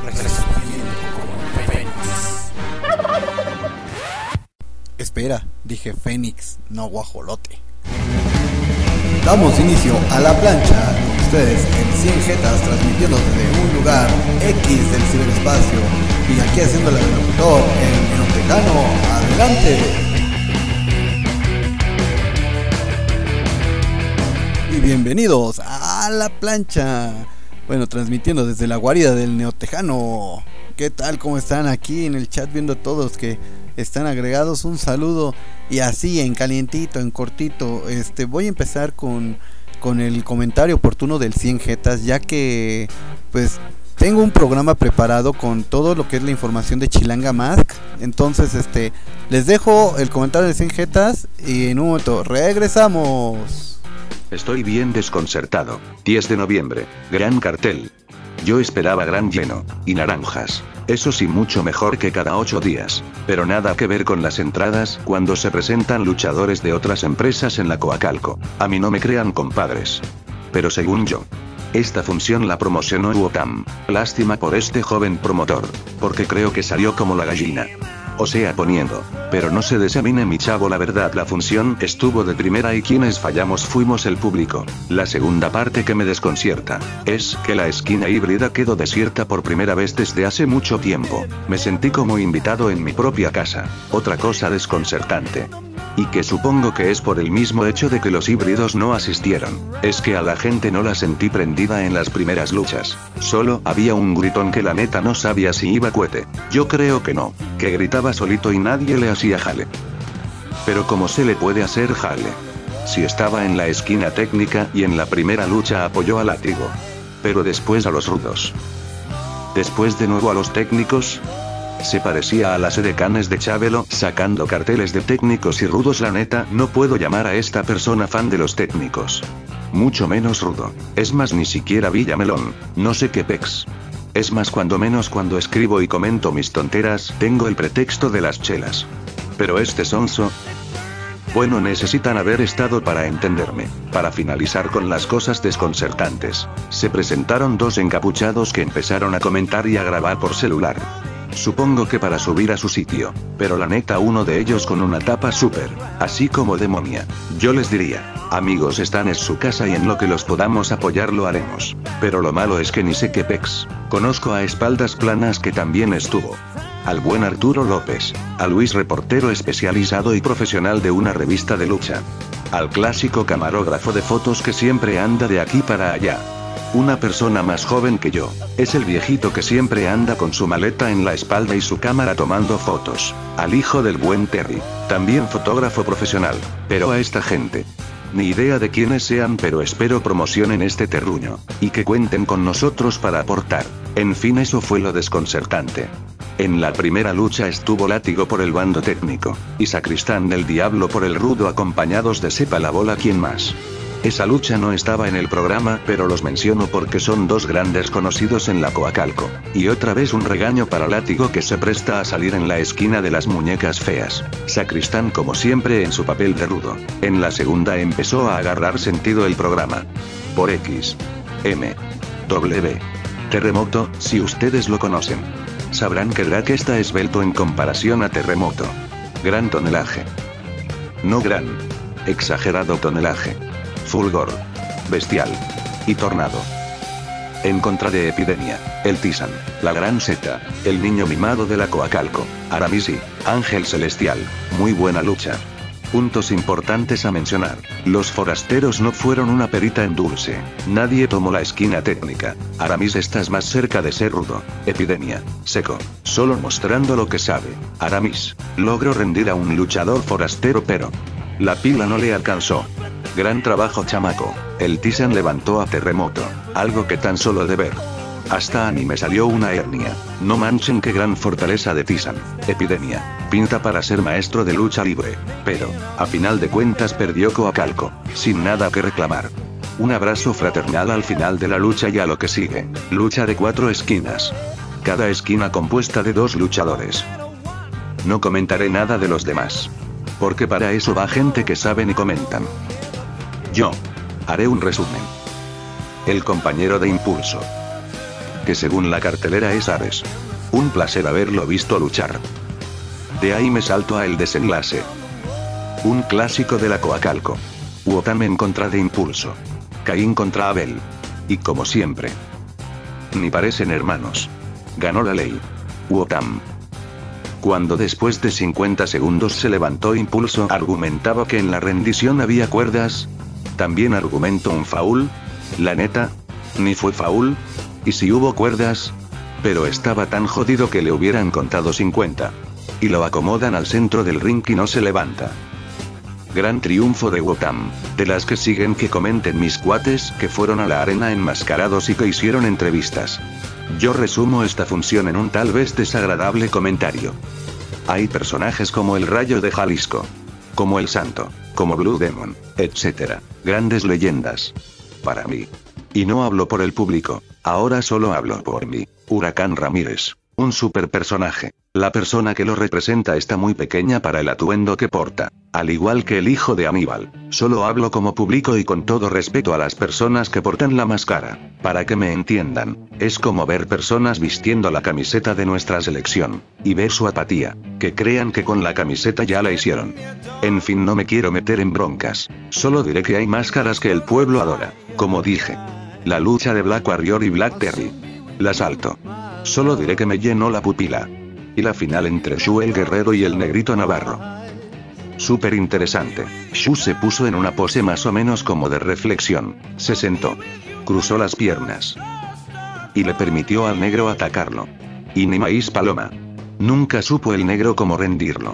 resurgiendo como Fénix. Espera, dije Fénix, no guajolote. Damos inicio a La Plancha, con ustedes en 100 Jetas, transmitiendo desde un lugar X del ciberespacio, y aquí haciéndole de locutor el neotecano. ¡Adelante! Y bienvenidos a La Plancha. Bueno, transmitiendo desde la guarida del neotejano. ¿Qué tal? ¿Cómo están aquí en el chat? Viendo a todos que están agregados, un saludo. Y así, en calientito, en cortito, voy a empezar con el comentario oportuno del 100 Jetas, ya que pues tengo un programa preparado con todo lo que es la información de Chilanga Mask. Entonces, les dejo el comentario de 100 Jetas y en un momento regresamos. Estoy bien desconcertado. 10 de noviembre, gran cartel. Yo esperaba gran lleno, y naranjas. Eso sí, mucho mejor que cada 8 días. Pero nada que ver con las entradas cuando se presentan luchadores de otras empresas en la Coacalco. A mí no me crean, compadres. Pero según yo, esta función la promocionó UOTAM. Lástima por este joven promotor, porque creo que salió como la gallina. O sea, poniendo. Pero no se desamine, mi chavo, la verdad la función estuvo de primera y quienes fallamos fuimos el público. La segunda parte que me desconcierta es que la esquina híbrida quedó desierta por primera vez desde hace mucho tiempo. Me sentí como invitado en mi propia casa. Otra cosa desconcertante, y que supongo que es por el mismo hecho de que los híbridos no asistieron, es que a la gente no la sentí prendida en las primeras luchas. Solo había un gritón que la neta no sabía si iba cohete. Yo creo que no, que gritaba solito y nadie le hacía jale. Pero ¿cómo se le puede hacer jale si estaba en la esquina técnica y en la primera lucha apoyó a Látigo? Pero después a los rudos. Después de nuevo a los técnicos. Se parecía a las edecanes de Chabelo, sacando carteles de técnicos y rudos. La neta, no puedo llamar a esta persona fan de los técnicos. Mucho menos rudo. Es más, ni siquiera Villamelón. No sé qué pex. Es más, cuando menos cuando escribo y comento mis tonteras, tengo el pretexto de las chelas. Pero este sonso... Bueno, necesitan haber estado para entenderme. Para finalizar con las cosas desconcertantes, se presentaron dos encapuchados que empezaron a comentar y a grabar por celular. Supongo que para subir a su sitio, pero la neta uno de ellos con una tapa súper, así como demonia. Yo les diría, amigos, están en su casa y en lo que los podamos apoyar lo haremos. Pero lo malo es que ni sé qué pex. Conozco a Espaldas Planas, que también estuvo. Al buen Arturo López. A Luis, reportero especializado y profesional de una revista de lucha. Al clásico camarógrafo de fotos que siempre anda de aquí para allá. Una persona más joven que yo. Es el viejito que siempre anda con su maleta en la espalda y su cámara tomando fotos. Al hijo del buen Terry. También fotógrafo profesional. Pero a esta gente, ni idea de quiénes sean, pero espero promocionen este terruño. Y que cuenten con nosotros para aportar. En fin, eso fue lo desconcertante. En la primera lucha estuvo Látigo por el bando técnico, y Sacristán del Diablo por el rudo, acompañados de sepa la bola quién más. Esa lucha no estaba en el programa, pero los menciono porque son dos grandes conocidos en la Coacalco. Y otra vez un regaño para Látigo, que se presta a salir en la esquina de las muñecas feas. Sacristán, como siempre, en su papel de rudo. En la segunda empezó a agarrar sentido el programa. Por X, M, W, Terremoto, si ustedes lo conocen, sabrán que Drake está esbelto en comparación a Terremoto. Gran tonelaje. No gran, exagerado tonelaje. Fulgor, Bestial y Tornado. En contra de Epidemia, el Tisan, la Gran Zeta, el niño mimado de la Coacalco, Aramisi, Ángel Celestial. Muy buena lucha. Puntos importantes a mencionar. Los forasteros no fueron una perita en dulce. Nadie tomó la esquina técnica. Aramis, estás más cerca de ser rudo. Epidemia, seco, solo mostrando lo que sabe. Aramis logró rendir a un luchador forastero, pero la pila no le alcanzó. Gran trabajo, chamaco. El Tisan levantó a Terremoto, algo que tan solo de ver hasta a mí me salió una hernia. No manchen, qué gran fortaleza de Tisan. Epidemia pinta para ser maestro de lucha libre, pero a final de cuentas perdió Coacalco, sin nada que reclamar. Un abrazo fraternal al final de la lucha y a lo que sigue. Lucha de 4 esquinas. Cada esquina compuesta de 2 luchadores. No comentaré nada de los demás, porque para eso va gente que saben y comentan. Yo haré un resumen. El compañero de Impulso. que según la cartelera es Ares. Un placer haberlo visto luchar. De ahí me salto a el desenlace. Un clásico de la Coacalco. Wotan en contra de Impulso. Caín contra Abel. Y como siempre. Ni parecen hermanos. Ganó la ley. Wotan. Cuando después de 50 segundos se levantó Impulso, argumentaba que en la rendición había cuerdas. También argumentó un faul. La neta, ni fue faul. Y si hubo cuerdas. Pero estaba tan jodido que le hubieran contado 50. Y lo acomodan al centro del ring y no se levanta. Gran triunfo de Wotan. De las que siguen que comenten mis cuates que fueron a la arena enmascarados y que hicieron entrevistas. Yo resumo esta función en un tal vez desagradable comentario. Hay personajes como el Rayo de Jalisco. Como el Santo. Como Blue Demon, etc. Grandes leyendas. Para mí. Y no hablo por el público. Ahora solo hablo por mí. Huracán Ramírez. Un super personaje. La persona que lo representa está muy pequeña para el atuendo que porta. Al igual que el hijo de Aníbal. Solo hablo como público y con todo respeto a las personas que portan la máscara. Para que me entiendan. Es como ver personas vistiendo la camiseta de nuestra selección. Y ver su apatía. Que crean que con la camiseta ya la hicieron. En fin, no me quiero meter en broncas. Solo diré que hay máscaras que el pueblo adora. Como dije. La lucha de Black Warrior y Black Terry. La salto. Solo diré que me llenó la pupila. Y la final entre Shu el Guerrero y el Negrito Navarro. Súper interesante. Shu se puso en una pose más o menos como de reflexión. Se sentó. Cruzó las piernas. Y le permitió al negro atacarlo. Y ni maíz paloma. Nunca supo el negro cómo rendirlo.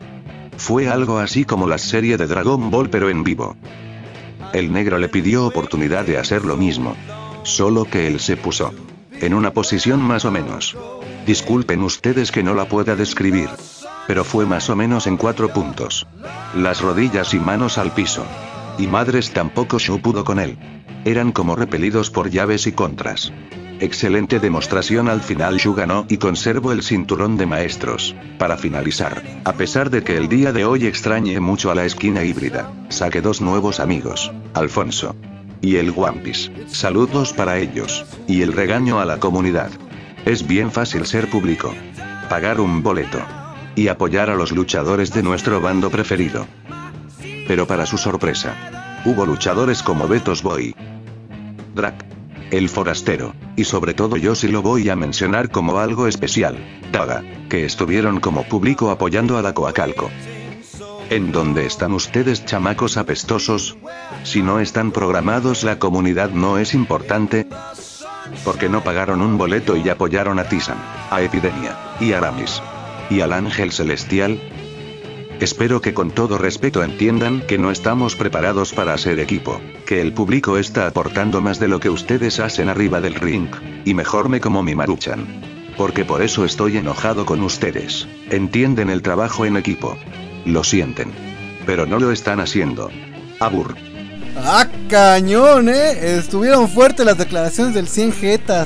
Fue algo así como la serie de Dragon Ball pero en vivo. El negro le pidió oportunidad de hacer lo mismo. Solo que él se puso en una posición más o menos. Disculpen ustedes que no la pueda describir. Pero fue más o menos en 4 puntos. Las rodillas y manos al piso. Y madres tampoco Shu pudo con él. Eran como repelidos por llaves y contras. Excelente demostración, al final Shu ganó y conservó el cinturón de maestros. Para finalizar, a pesar de que el día de hoy extrañe mucho a la esquina híbrida, saqué 2 nuevos amigos, Alfonso y el Wampis. Saludos para ellos. Y el regaño a la comunidad. Es bien fácil ser público. Pagar un boleto. Y apoyar a los luchadores de nuestro bando preferido. Pero para su sorpresa, hubo luchadores como Betos Boy, Drac, el Forastero, y sobre todo yo sí lo voy a mencionar como algo especial, Daga, que estuvieron como público apoyando a la Coacalco. ¿En dónde están ustedes, chamacos apestosos? Si no están programados, la comunidad no es importante. Porque no pagaron un boleto y apoyaron a Tisan, a Epidemia, y a Aramis, y al Ángel Celestial. Espero que con todo respeto entiendan que no estamos preparados para hacer equipo, que el público está aportando más de lo que ustedes hacen arriba del ring, y mejor me como mi Maruchan. Porque por eso estoy enojado con ustedes. Entienden el trabajo en equipo. Lo sienten. Pero no lo están haciendo. Abur. ¡Ah, cañón, Estuvieron fuertes las declaraciones del 100 Jetas.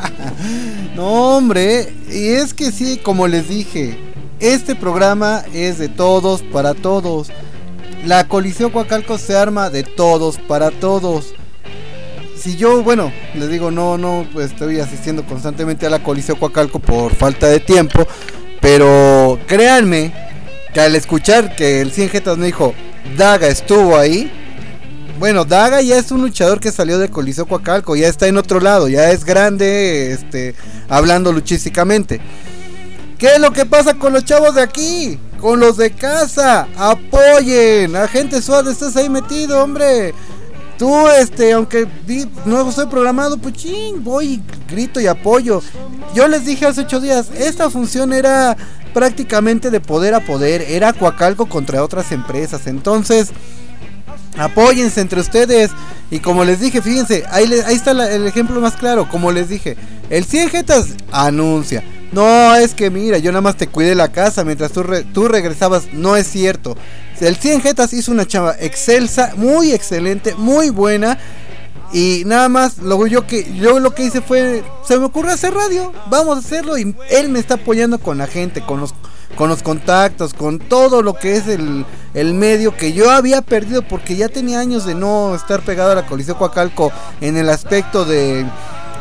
No, hombre. Y es que sí, como les dije, este programa es de todos para todos. La Coliseo Coacalco se arma de todos para todos. Si yo, bueno, les digo, no pues estoy asistiendo constantemente a la Coliseo Coacalco por falta de tiempo. Pero créanme que al escuchar que el 100 Jetas me dijo, Daga estuvo ahí. Bueno, Daga ya es un luchador que salió de Coliseo Coacalco, ya está en otro lado, ya es grande, hablando luchísticamente. ¿Qué es lo que pasa con los chavos de aquí? Con los de casa, apoyen, Agente SWAT, estás ahí metido, hombre. Tú, aunque no estoy programado, pues ching, voy, grito y apoyo. Yo les dije hace 8 días, esta función era prácticamente de poder a poder, era Coacalco contra otras empresas, entonces apóyense entre ustedes. Y como les dije, fíjense, ahí está el ejemplo más claro. Como les dije, el 100 Jetas anuncia, no, es que mira, yo nada más te cuidé la casa mientras tú regresabas. No es cierto. El 100 Jetas hizo una chava excelsa, muy excelente, muy buena. Y nada más, yo lo que hice fue, se me ocurrió hacer radio, vamos a hacerlo. Y él me está apoyando con la gente, con los contactos, con todo lo que es el medio que yo había perdido, porque ya tenía años de no estar pegado a la Coliseo Coacalco en el aspecto de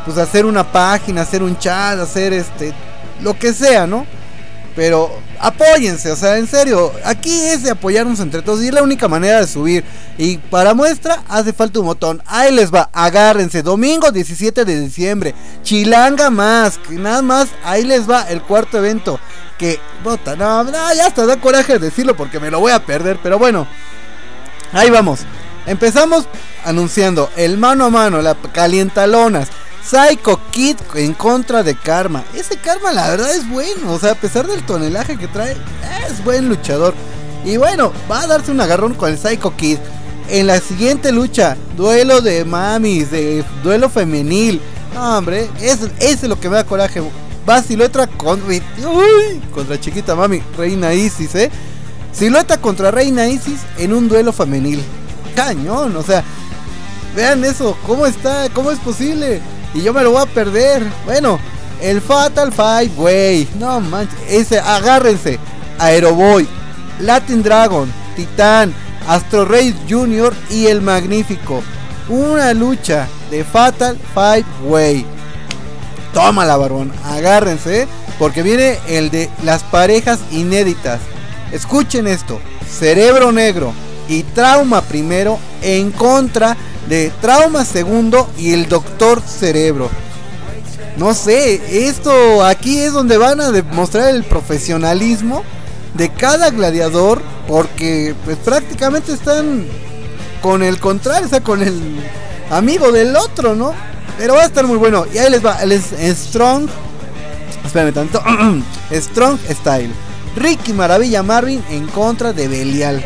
pues hacer una página, hacer un chat, hacer lo que sea, ¿no? Pero apóyense, o sea, en serio, aquí es de apoyarnos entre todos y es la única manera de subir. Y para muestra hace falta un botón. Ahí les va, agárrense, domingo 17 de diciembre, Chilanga más, que nada más, ahí les va el cuarto evento. Que, bota, no, ya hasta da coraje de decirlo porque me lo voy a perder, pero bueno, ahí vamos. Empezamos anunciando el mano a mano, la calientalonas. Psycho Kid en contra de Karma. Ese Karma la verdad es bueno, o sea, a pesar del tonelaje que trae, es buen luchador. Y bueno, va a darse un agarrón con el Psycho Kid. En la siguiente lucha, duelo de mamis, de duelo femenil. No, hombre, ese es lo que me da coraje. Va Silueta contra Chiquita Mami, Reina Isis, Silueta contra Reina Isis en un duelo femenil. Cañón, o sea, vean eso, ¿cómo está? ¿Cómo es posible? Y yo me lo voy a perder. Bueno, el Fatal Five Way. No manches. Agárrense. Aeroboy, Latin Dragon, Titán, Astro Rey Jr. y el Magnífico. Una lucha de Fatal Five Way. Tómala, barbón. Agárrense. Porque viene el de las parejas inéditas. Escuchen esto. Cerebro Negro y Trauma Primero en contra de Trauma Segundo y el Doctor Cerebro. No sé, esto aquí es donde van a demostrar el profesionalismo de cada gladiador, porque pues prácticamente están con el contrario, o sea, con el amigo del otro, ¿no? Pero va a estar muy bueno. Y ahí les va, el Strong, espérame tanto, Strong Style, Ricky Maravilla Marvin en contra de Belial.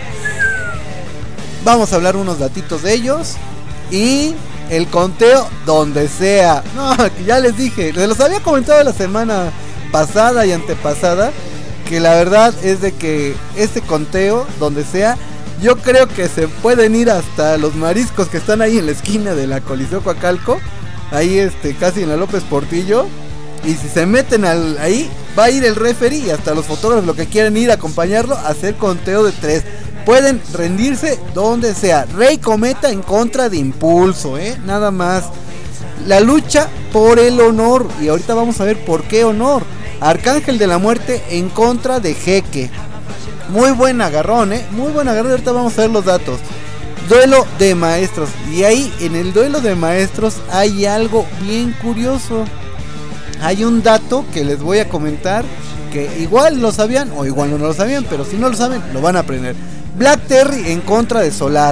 Vamos a hablar unos datitos de ellos. Y el conteo donde sea. No, ya les dije, se los había comentado la semana pasada y antepasada, que la verdad es de que este conteo donde sea, yo creo que se pueden ir hasta los mariscos que están ahí en la esquina de la Coliseo Coacalco, ahí casi en la López Portillo. Y si se meten ahí, va a ir el referee y hasta los fotógrafos, lo que quieran ir a acompañarlo, a hacer conteo de 3. Pueden rendirse donde sea. Rey Cometa en contra de Impulso, nada más. La lucha por el honor. Y ahorita vamos a ver por qué honor. Arcángel de la Muerte en contra de Jeque. Muy buen agarrón, muy buen agarrón. Ahorita vamos a ver los datos. Duelo de maestros. Y ahí en el duelo de maestros hay algo bien curioso. Hay un dato que les voy a comentar, que igual lo sabían o igual no lo sabían, pero si no lo saben, lo van a aprender. Black Terry en contra de Solar.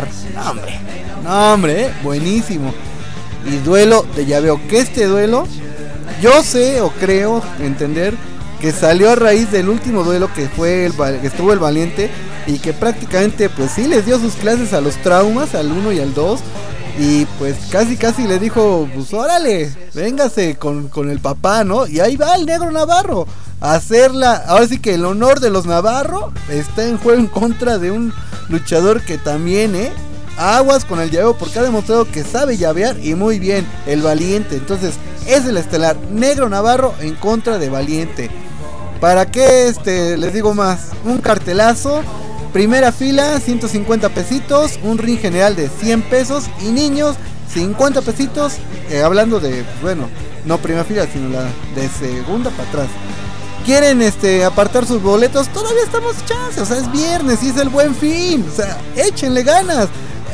No hombre, buenísimo. Y duelo de llaveo. Que este duelo, yo sé o creo entender que salió a raíz del último duelo que fue que estuvo el Valiente, y que prácticamente pues sí les dio sus clases a los Traumas, al 1 y al 2. Y pues casi le dijo, pues órale, véngase con el papá, ¿no? Y ahí va el Negro Navarro a hacerla. Ahora sí que el honor de los Navarro está en juego en contra de un luchador que también, aguas con el llaveo, porque ha demostrado que sabe llavear y muy bien, el Valiente. Entonces es el estelar, Negro Navarro en contra de Valiente. ¿Para qué les digo más? Un cartelazo. Primera fila, 150 pesitos, un ring general de 100 pesos y niños, 50 pesitos, hablando de, bueno, no primera fila, sino la de segunda para atrás. ¿Quieren apartar sus boletos? Todavía estamos chance, o sea, es viernes y es el Buen Fin, o sea, échenle ganas.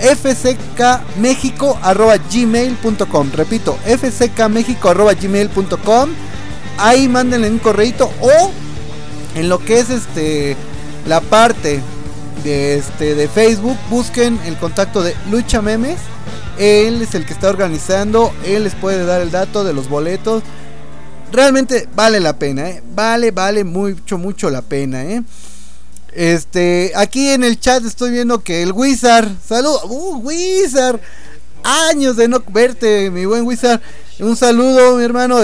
fckmexico@gmail.com, repito, fckmexico@gmail.com. Ahí mándenle un correito, o en lo que es la parte de Facebook, busquen el contacto de Lucha Memes. Él es el que está organizando, él les puede dar el dato de los boletos. Realmente vale la pena, vale mucho la pena, aquí en el chat estoy viendo que el Wizard, saludos, Wizard, años de no verte, mi buen Wizard, un saludo, mi hermano.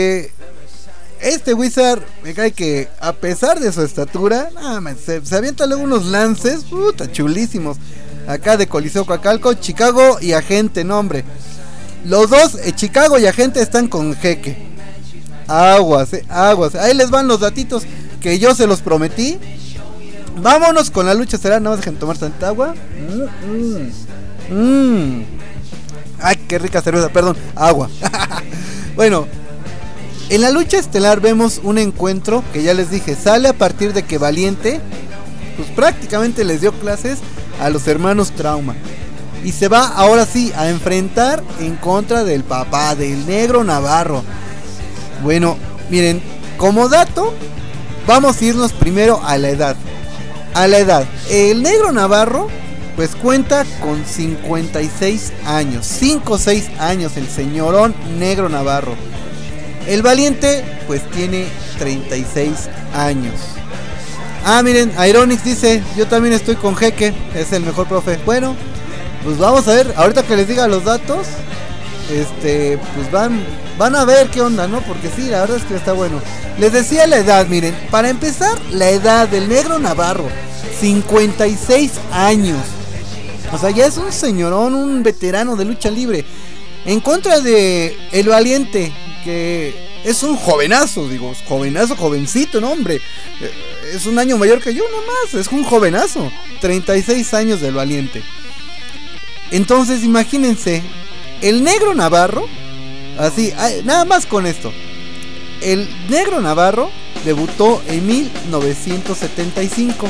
Wizard me cae que a pesar de su estatura, se avienta luego unos lances, chulísimos. Acá de Coliseo Coacalco, Chicago y Agente, nombre. Los dos, Chicago y Agente, están con Jeque. Aguas. Ahí les van los datitos que yo se los prometí. Vámonos con la lucha estelar. Nada más dejen tomar tanta agua. Ay, qué rica cerveza, perdón, agua. Bueno, en la lucha estelar vemos un encuentro que ya les dije, sale a partir de que Valiente pues prácticamente les dio clases a los hermanos Trauma. Y se va ahora sí a enfrentar en contra del papá, del Negro Navarro. Bueno, miren, como dato, vamos a irnos primero a la edad. El Negro Navarro pues cuenta con 56 años, 5 o 6 años el señorón Negro Navarro. El Valiente pues tiene 36 años. Ah, miren, Ironix dice, yo también estoy con Jeque, es el mejor profe. Bueno, pues vamos a ver, ahorita que les diga los datos, pues van a ver qué onda, ¿no? Porque sí, la verdad es que está bueno. Les decía la edad, miren, para empezar, la edad del Negro Navarro, 56 años. O sea, ya es un señorón, un veterano de lucha libre. En contra de el Valiente, que es un jovenazo, digo, jovencito, no, hombre. Es un año mayor que yo, nomás, es un jovenazo. 36 años del Valiente. Entonces, imagínense, el Negro Navarro, así, nada más con esto. El Negro Navarro debutó en 1975.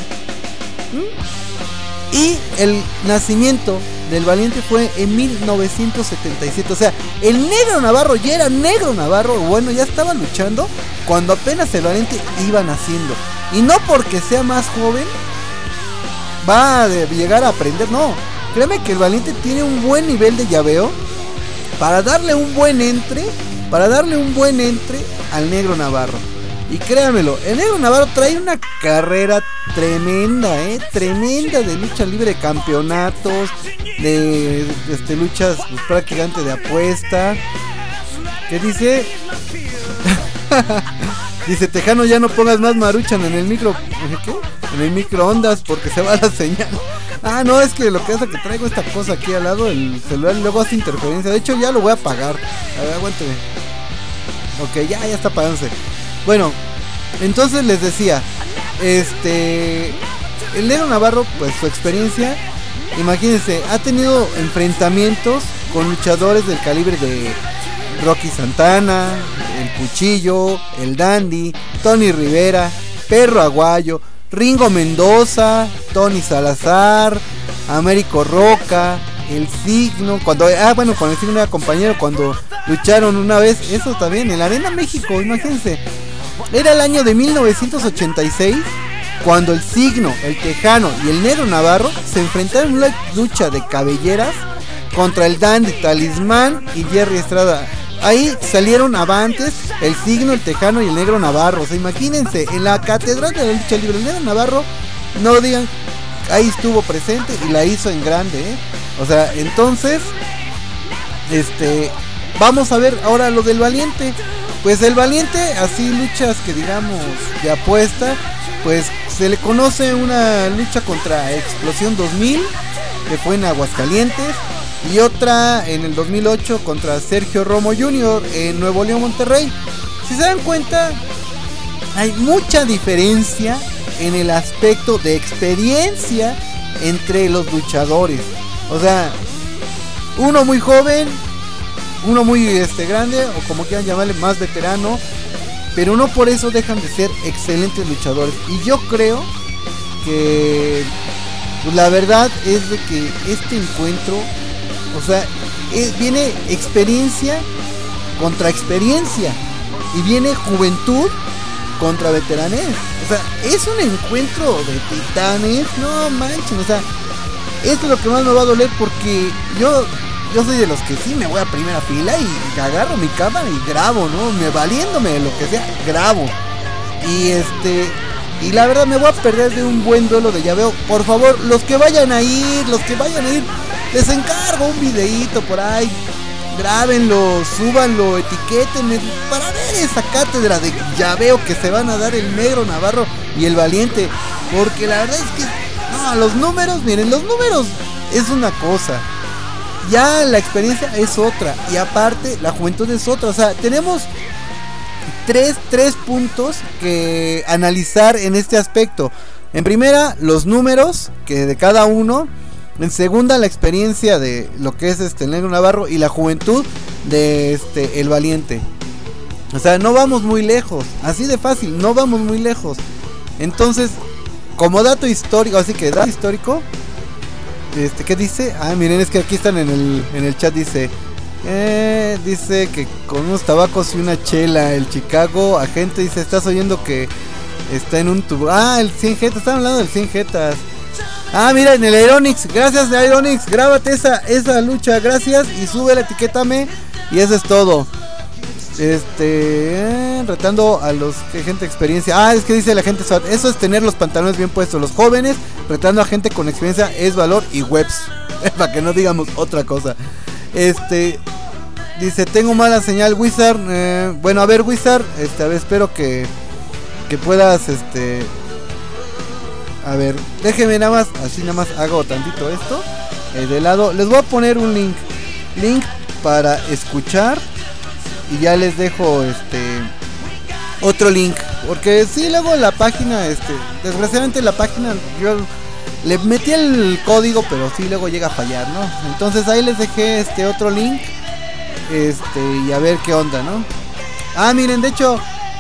Y el nacimiento del Valiente fue en 1977. O sea, el Negro Navarro ya era Negro Navarro. Bueno, ya estaba luchando cuando apenas el Valiente iba naciendo. Y no porque sea más joven va a llegar a aprender, no. Créeme que el Valiente tiene un buen nivel de llaveo para darle un buen entre al Negro Navarro. Y créanmelo, el Negro Navarro trae una carrera tremenda, tremenda de lucha libre, de campeonatos, de luchas pues, prácticamente de apuesta. ¿Qué dice? Dice, Tejano, ya no pongas más Maruchan en el micro. ¿Qué? En el microondas porque se va la señal. Ah, no, es que lo que hace que traigo esta cosa aquí al lado del celular y luego hace interferencia. De hecho, ya lo voy a apagar. A ver, aguánteme. Ok, ya está apagándose. Bueno, entonces les decía, el Negro Navarro, pues su experiencia, imagínense, ha tenido enfrentamientos con luchadores del calibre de Rocky Santana, el Cuchillo, el Dandy, Tony Rivera, Perro Aguayo, Ringo Mendoza, Tony Salazar, Américo Roca, el Signo, con el Signo era compañero cuando lucharon una vez, eso también, en la Arena México, imagínense. Era el año de 1986 cuando el Signo, el Tejano y el Negro Navarro se enfrentaron en una lucha de cabelleras contra el Dandy, Talismán y Jerry Estrada. Ahí salieron avantes el Signo, el Tejano y el Negro Navarro. O sea, imagínense, en la catedral de la lucha libre, el Negro Navarro, no digan, ahí estuvo presente y la hizo en grande, O sea, entonces, vamos a ver ahora lo del Valiente. Pues el Valiente, así luchas que digamos de apuesta, pues se le conoce una lucha contra Explosión 2000, que fue en Aguascalientes, y otra en el 2008 contra Sergio Romo Jr. en Nuevo León, Monterrey. Si se dan cuenta, hay mucha diferencia en el aspecto de experiencia entre los luchadores. O sea, uno muy joven, uno muy grande, o como quieran llamarle, más veterano, pero no por eso dejan de ser excelentes luchadores. Y yo creo que pues, la verdad es de que este encuentro, o sea, viene experiencia contra experiencia y viene juventud contra veteranés. O sea, es un encuentro de titanes, no manchen, o sea, esto es lo que más me va a doler porque yo soy de los que sí me voy a primera fila y agarro mi cámara y grabo, ¿no? Me valiéndome de lo que sea, grabo. Y la verdad me voy a perder de un buen duelo de llaveo. Por favor, los que vayan a ir, les encargo un videíto por ahí. Grábenlo, súbanlo, etiquétenme para ver esa cátedra de llaveo que se van a dar el Negro Navarro y el Valiente. Porque la verdad es que, no, los números, miren, los números es una cosa. Ya la experiencia es otra. Y aparte, la juventud es otra. O sea, tenemos tres puntos que analizar en este aspecto. En primera, los números que de cada uno. En segunda, la experiencia de lo que es el Negro Navarro y la juventud. de El Valiente. O sea, no vamos muy lejos, así de fácil, no vamos muy lejos. Entonces, como dato histórico, así que dato histórico, ¿qué dice? Ah, miren, es que aquí están en el chat, dice que con unos tabacos y una chela, el Chicago agente dice, estás oyendo que está en un tubo. Ah, el 100 jetas, están hablando del 100 jetas. Ah, mira, en el Ironix, gracias de Ironix, grábate esa lucha, gracias, y sube la etiquétame, y eso es todo. Retando a los que gente experiencia. Ah, es que dice la gente SWAT, eso es tener los pantalones bien puestos. Los jóvenes retando a gente con experiencia es valor y webs. Para que no digamos otra cosa. Dice, tengo mala señal, Wizard. Bueno, a ver, Wizard, a ver, espero que puedas, a ver, déjenme nada más, así nada más hago tantito esto. De lado, les voy a poner un link para escuchar. Y ya les dejo otro link. Porque sí, luego la página, desgraciadamente la página, yo le metí el código, pero sí luego llega a fallar, ¿no? Entonces ahí les dejé otro link. Y a ver qué onda, ¿no? Ah, miren, de hecho,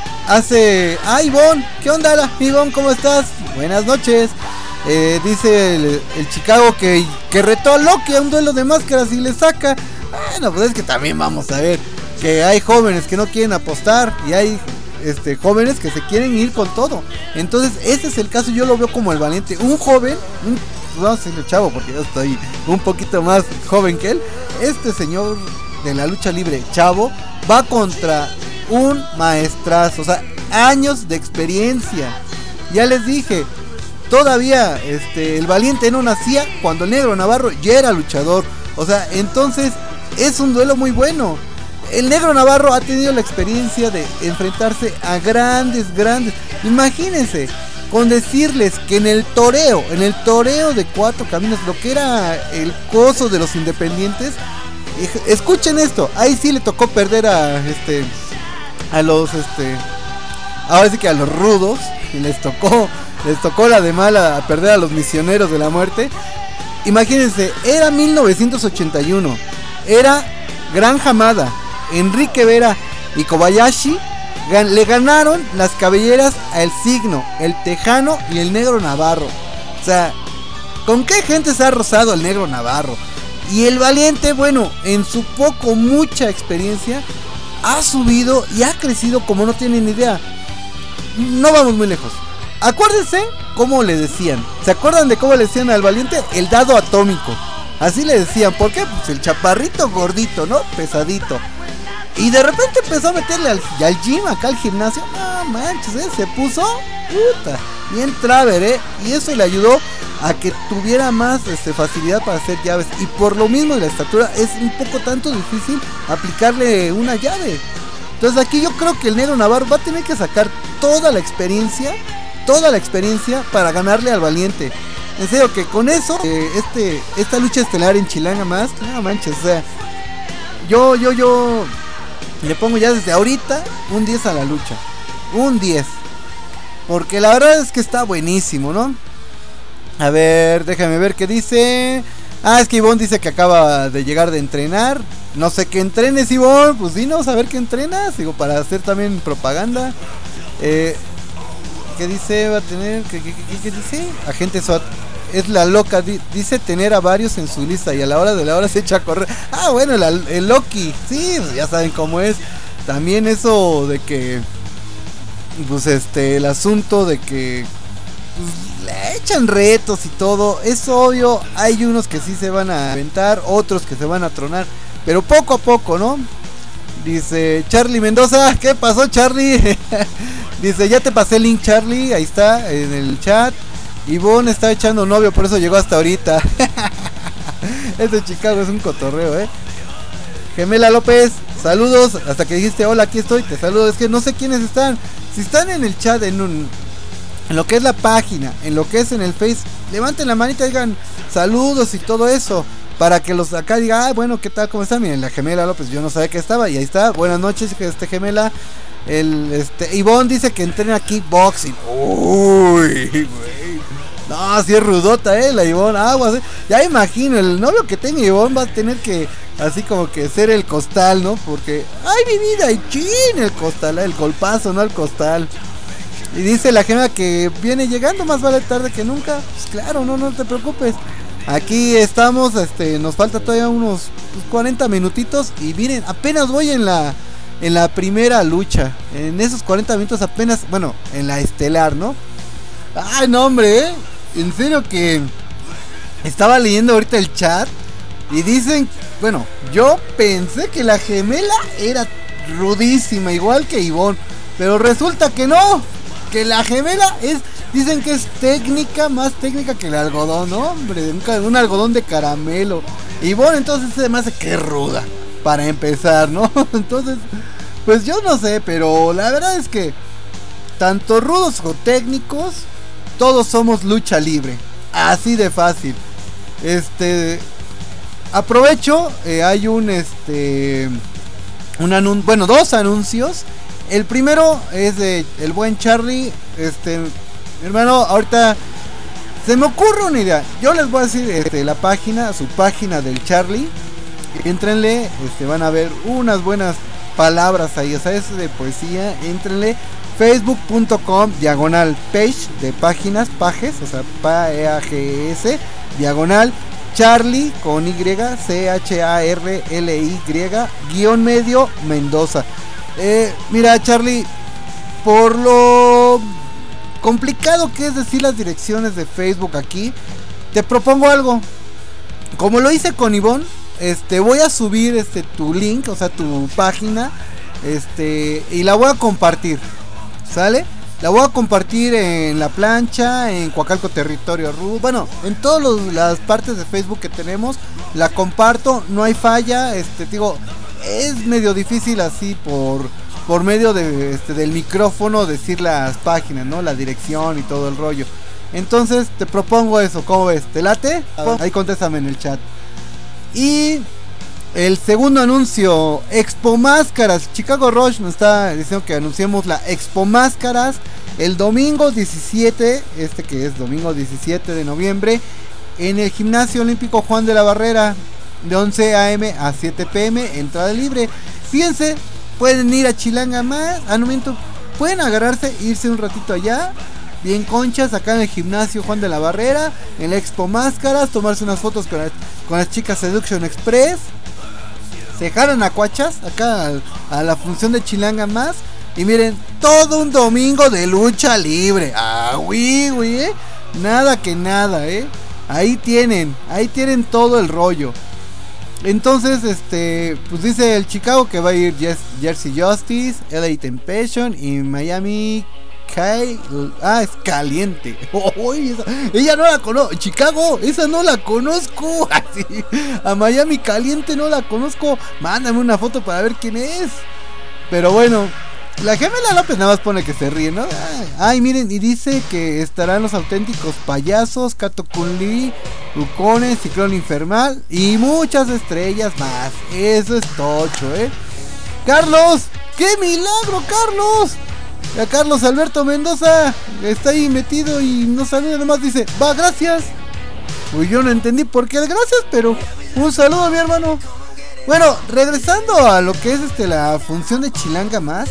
Ah, Ivonne, ¿qué onda, Ivonne? ¿Cómo estás? Buenas noches. Dice el Chicago que retó a Loki a un duelo de máscaras y le saca. Bueno, pues es que también vamos a ver que hay jóvenes que no quieren apostar y hay jóvenes que se quieren ir con todo. Entonces ese es el caso, yo lo veo como El Valiente. Un joven, vamos a decirle chavo porque yo estoy un poquito más joven que él. Este señor de la lucha libre, chavo, va contra un maestrazo, o sea, años de experiencia. Ya les dije, todavía El Valiente no nacía cuando el Negro Navarro ya era luchador. O sea, entonces es un duelo muy bueno. El Negro Navarro ha tenido la experiencia de enfrentarse a grandes. Imagínense, con decirles que en el toreo de Cuatro Caminos, lo que era el coso de los independientes, escuchen esto, ahí sí le tocó perder a los ahora sí que a los rudos, y les tocó la de mala a perder a los misioneros de la muerte. Imagínense, era 1981, era Gran Hamada, Enrique Vera y Kobayashi le ganaron las cabelleras a El Signo, el Tejano y el Negro Navarro. O sea, ¿con qué gente se ha rozado el Negro Navarro? Y El Valiente, bueno, en su mucha experiencia, ha subido y ha crecido como no tienen idea. No vamos muy lejos. Acuérdense cómo le decían. ¿Se acuerdan de cómo le decían al Valiente? El dado atómico. Así le decían. ¿Por qué? Pues el chaparrito gordito, ¿no? Pesadito. Y de repente empezó a meterle al gym, acá al gimnasio. No manches, se puso puta, bien traver, y eso le ayudó a que tuviera más facilidad para hacer llaves. Y por lo mismo de la estatura es un poco tanto difícil aplicarle una llave. Entonces aquí yo creo que el Negro Navarro va a tener que sacar toda la experiencia para ganarle al Valiente. En serio que con eso, esta lucha estelar en Chilanga más, no manches, o sea, yo le pongo ya desde ahorita un 10 a la lucha. Un 10. Porque la verdad es que está buenísimo, ¿no? A ver, déjame ver qué dice. Ah, es que Ivonne dice que acaba de llegar de entrenar. No sé qué entrenes, Ivonne. Pues dinos a ver qué entrenas. Digo, para hacer también propaganda. ¿Qué dice? Va a tener. ¿Qué dice? Agente SWAT. Es la loca, dice tener a varios en su lista y a la hora de la hora se echa a correr. Ah, bueno, el Loki, sí, ya saben cómo es. También eso de que, pues el asunto de que pues, le echan retos y todo, es obvio. Hay unos que sí se van a aventar, otros que se van a tronar, pero poco a poco, ¿no? Dice Charlie Mendoza, ¿qué pasó, Charlie? Dice, ya te pasé el link, Charlie, ahí está, en el chat. Ivonne está echando novio, por eso llegó hasta ahorita. Este Chicago es un cotorreo, Gemela López, saludos. Hasta que dijiste hola, aquí estoy, te saludo. Es que no sé quiénes están. Si están en el chat, en lo que es la página, en lo que es en el Face, levanten la manita y digan saludos y todo eso, para que los acá digan, bueno, ¿qué tal? ¿Cómo están? Miren, la Gemela López, yo no sabía que estaba, y ahí está. Buenas noches, Gemela. Ivonne dice que entrena kickboxing. Uy, güey. No, si es rudota, la Ivonne, aguas, Ya imagino, el novio que tenga Ivonne va a tener que, así como que ser el costal, ¿no? Porque, ay, mi vida, y chin, el costal, el golpazo, no el costal. Y dice la Gema que viene llegando, más vale tarde que nunca. Pues claro, no te preocupes. Aquí estamos, nos falta todavía unos 40 minutitos. Y miren, apenas voy en la primera lucha. En esos 40 minutos apenas, bueno, en la estelar, ¿no? Ay, no, hombre, en serio que estaba leyendo ahorita el chat. Y dicen, bueno, yo pensé que la gemela era rudísima, igual que Ivonne. Pero resulta que no, que la gemela dicen que es técnica, más técnica que el algodón, ¿no? Hombre, un algodón de caramelo. Ivonne entonces se me hace que es ruda, para empezar, ¿no? Entonces, pues yo no sé, pero la verdad es que tanto rudos o técnicos, todos somos lucha libre, así de fácil. Aprovecho, hay dos anuncios. El primero es de el buen Charlie. Hermano, ahorita se me ocurre una idea. Yo les voy a decir su página del Charlie. Éntrenle, van a ver unas buenas palabras ahí, o sea, es de poesía. Éntrenle, facebook.com/page de páginas, pages, o sea, pages, diagonal Charlie con Y, CHARLY, _medio Mendoza. Mira, Charlie, por lo complicado que es decir las direcciones de Facebook aquí, te propongo algo. Como lo hice con Ivonne, voy a subir tu link, o sea, tu página, y la voy a compartir, ¿sale? La voy a compartir en La Plancha, en Coacalco Territorio Rudo, bueno, en todas las partes de Facebook que tenemos, la comparto, no hay falla, digo, es medio difícil así por medio de del micrófono decir las páginas, ¿no? La dirección y todo el rollo. Entonces te propongo eso, ¿cómo ves? ¿Te late? Ahí contéstame en el chat. Y el segundo anuncio, Expo Máscaras. Chicago Rush nos está diciendo que anunciemos la Expo Máscaras el domingo 17, que es domingo 17 de noviembre, en el Gimnasio Olímpico Juan de la Barrera, de 11 a.m. a 7 p.m. entrada libre. Fíjense, pueden ir a Chilanga más, pueden agarrarse, irse un ratito allá, bien conchas, acá en el Gimnasio Juan de la Barrera, en la Expo Máscaras, tomarse unas fotos con las chicas Seduction Express, se jalan a cuachas acá a la función de Chilanga más, y miren, todo un domingo de lucha libre. Nada que nada, ahí tienen todo el rollo. Entonces, pues dice el Chicago que va a ir Jersey Justice, LA Temptation y Miami es caliente. Ella no la conozco. Chicago, esa no la conozco. Así, a Miami Caliente no la conozco. Mándame una foto para ver quién es. Pero bueno, la Gemela López nada más pone que se ríe, ¿no? Ay, miren, y dice que estarán los auténticos payasos, Kato Kunli, Rucones, Ciclón Infernal y muchas estrellas más. Eso es tocho, Carlos, ¡qué milagro, Carlos! A Carlos Alberto Mendoza está ahí metido y no saluda, nomás dice, va, gracias. Pues yo no entendí por qué gracias, pero un saludo, mi hermano. Bueno, regresando a lo que es la función de Chilanga más,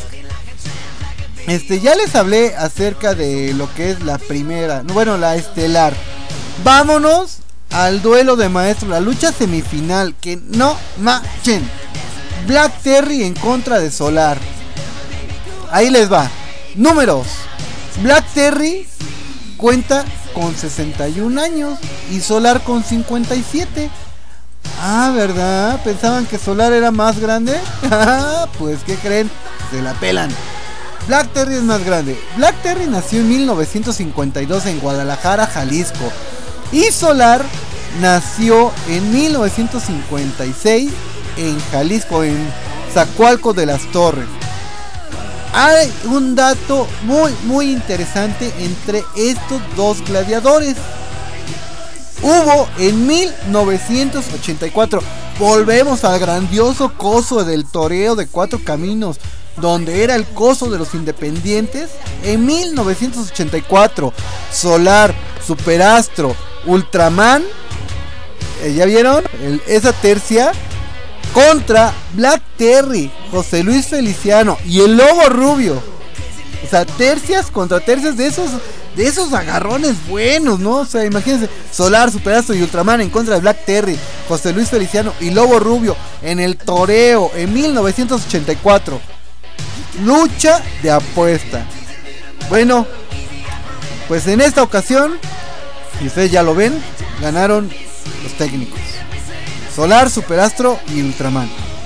ya les hablé acerca de lo que es la primera, bueno, la estelar. Vámonos al duelo de maestros, la lucha semifinal, que no machen. Black Terry en contra de Solar. Ahí les va. Números. Black Terry cuenta con 61 años y Solar con 57. Ah, ¿verdad? ¿Pensaban que Solar era más grande? Pues, ¿qué creen? Se la pelan. Black Terry es más grande. Black Terry nació en 1952 en Guadalajara, Jalisco. Y Solar nació en 1956 en Jalisco, en Zacualco de las Torres. Hay un dato muy interesante entre estos dos gladiadores. Hubo en 1984, volvemos al grandioso coso del toreo de Cuatro Caminos, donde era el coso de los independientes. En 1984, Solar Superastro, Ultraman, ¿ya vieron? Esa tercia contra Black Terry, José Luis Feliciano y el Lobo Rubio. O sea, tercias contra tercias de esos agarrones buenos, ¿no? O sea, imagínense, Solar, Superastro y Ultraman en contra de Black Terry, José Luis Feliciano y Lobo Rubio en el toreo en 1984. Lucha de apuesta. Bueno, pues en esta ocasión, y ustedes ya lo ven, ganaron los técnicos Solar, Superastro y Ultraman.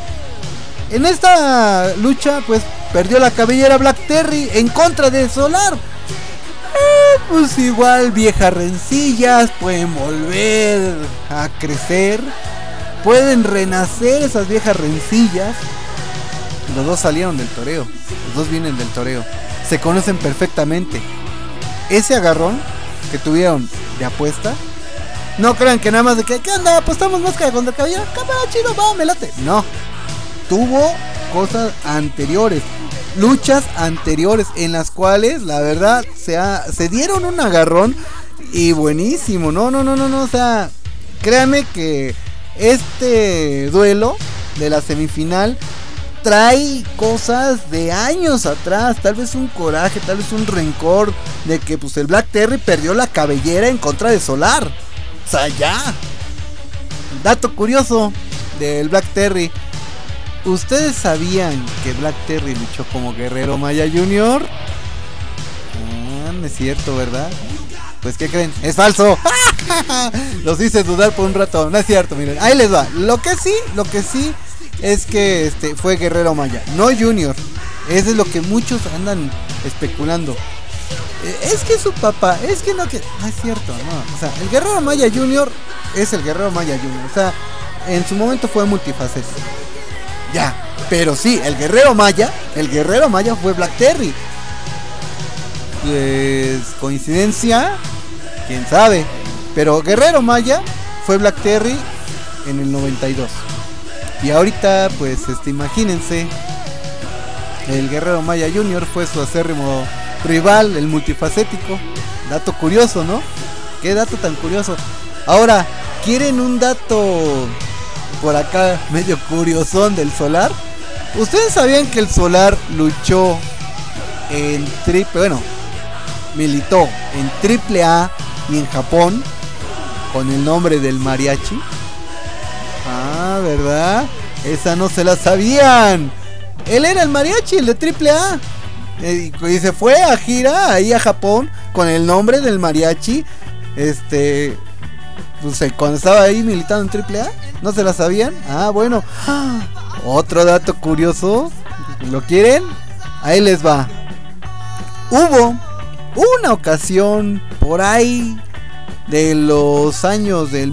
En esta lucha, pues perdió la cabellera Black Terry en contra de Solar. Pues igual viejas rencillas pueden volver a crecer, pueden renacer esas viejas rencillas. Los dos salieron del toreo, los dos vienen del toreo, se conocen perfectamente. Ese agarrón que tuvieron de apuesta, no crean que nada más de que ¿qué onda? Apostamos máscara contra cabellera, cámara chido, va, me late. No, tuvo cosas anteriores, luchas anteriores en las cuales la verdad se dieron un agarrón y buenísimo. No, o sea, créanme que este duelo de la semifinal trae cosas de años atrás, tal vez un coraje, tal vez un rencor de que pues el Black Terry perdió la cabellera en contra de Solar. O sea, ya. Dato curioso del Black Terry. ¿Ustedes sabían que Black Terry luchó como Guerrero Maya Jr.? No es cierto, ¿verdad? Pues ¿qué creen? ¡Es falso! Los hice dudar por un rato. No es cierto, miren, ahí les va. Lo que sí es que fue Guerrero Maya, no Junior. Eso es lo que muchos andan especulando. Es que su papá, es que no es cierto, no. O sea, el Guerrero Maya Jr. es el Guerrero Maya Jr. O sea, en su momento fue multifacético. Ya, pero sí, el Guerrero Maya fue Black Terry. Pues coincidencia, quién sabe. Pero Guerrero Maya fue Black Terry en el 92. Y ahorita, pues, imagínense, el Guerrero Maya Jr. fue su acérrimo rival, el multifacético. Dato curioso, ¿no? Qué dato tan curioso. Ahora, ¿quieren un dato por acá medio curiosón del Solar? ¿Ustedes sabían que el Solar luchó en militó en AAA y en Japón con el nombre del mariachi? Ah, ¿verdad? Esa no se la sabían. Él era el mariachi, el de AAA. Y se fue a gira ahí a Japón con el nombre del mariachi. Pues cuando estaba ahí militando en AAA. ¿No se la sabían? Ah, bueno. Otro dato curioso. ¿Lo quieren? Ahí les va. Hubo una ocasión por ahí de los años del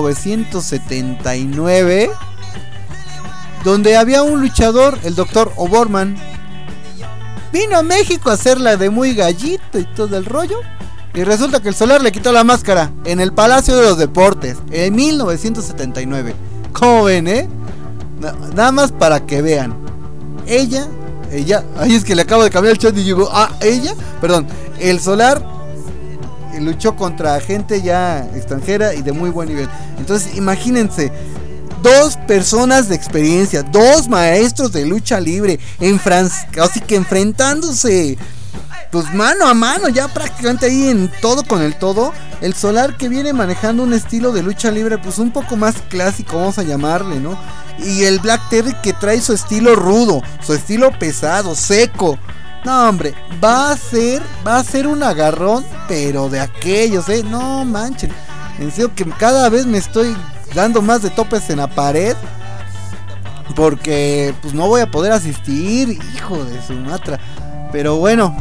1979 donde había un luchador, el Dr. O'Borman. Vino a México a hacerla de muy gallito y todo el rollo. Y resulta que el Solar le quitó la máscara en el Palacio de los Deportes en 1979. ¿Cómo ven, Nada más para que vean. Ella, ahí es que le acabo de cambiar el chat y digo, el Solar luchó contra gente ya extranjera y de muy buen nivel. Entonces, imagínense, dos personas de experiencia, dos maestros de lucha libre, así que enfrentándose, pues mano a mano, ya prácticamente ahí en todo con el todo. El Solar que viene manejando un estilo de lucha libre pues un poco más clásico, vamos a llamarle, ¿no? Y el Black Terry que trae su estilo rudo, su estilo pesado, seco. No, hombre, va a ser un agarrón, pero de aquellos, no manchen. En serio que cada vez me estoy dando más de topes en la pared, porque pues no voy a poder asistir, hijo de su matra. Pero bueno,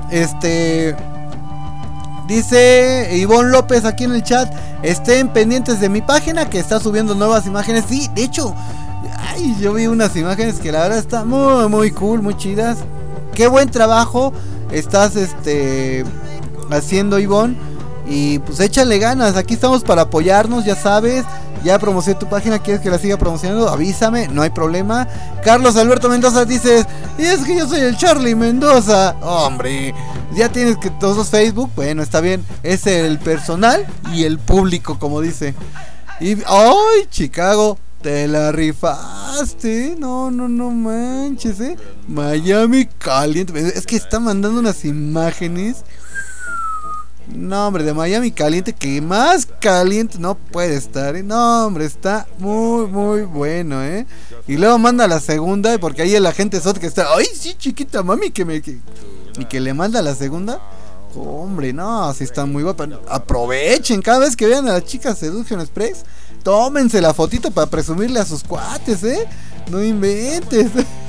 dice Ivonne López aquí en el chat, estén pendientes de mi página que está subiendo nuevas imágenes. Sí, de hecho, yo vi unas imágenes que la verdad están muy muy cool, muy chidas. Qué buen trabajo estás haciendo, Ivonne. Y pues échale ganas, aquí estamos para apoyarnos, ya sabes. Ya promocioné tu página, ¿quieres que la siga promocionando? Avísame, no hay problema. Carlos Alberto Mendoza dice, y es que yo soy el Charlie Mendoza. Hombre, ya tienes que todos los Facebook, bueno, está bien. Es el personal y el público, como dice. Y, ¡ay, Chicago! Te la rifaste, no manches, Miami caliente. Es que está mandando unas imágenes. No, hombre, de Miami caliente, que más caliente no puede estar, No, hombre, está muy bueno, Y luego manda la segunda, porque ahí el agente Sot que está, ay, sí, chiquita mami, y que le manda la segunda. Hombre, no, sí está muy guapa. Aprovechen, cada vez que vean a las chicas Seduction Express, tómense la fotito para presumirle a sus cuates, No inventes.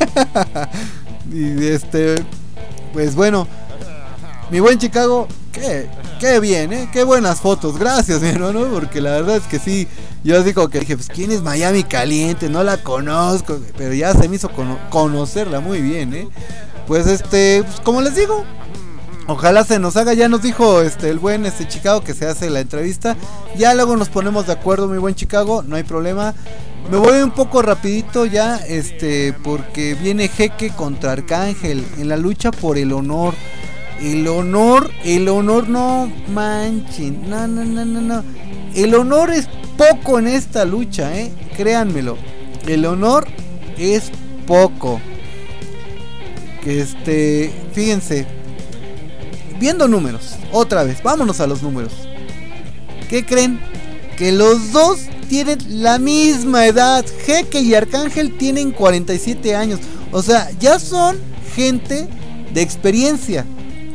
Y pues bueno, mi buen Chicago, qué bien, qué buenas fotos, gracias, mi hermano, porque la verdad es que sí, yo digo que dije, pues quién es Miami Caliente, no la conozco, pero ya se me hizo conocerla muy bien, pues pues como les digo, ojalá se nos haga, ya nos dijo el buen Chicago que se hace la entrevista, ya luego nos ponemos de acuerdo, mi buen Chicago, no hay problema. Me voy un poco rapidito ya, porque viene Jeque contra Arcángel en la lucha por el honor. El honor no manchen, no. El honor es poco en esta lucha, créanmelo. El honor es poco. Fíjense, viendo números, otra vez, vámonos a los números. ¿Qué creen? Que los dos tienen la misma edad. Jeque y Arcángel tienen 47 años. O sea, ya son gente de experiencia.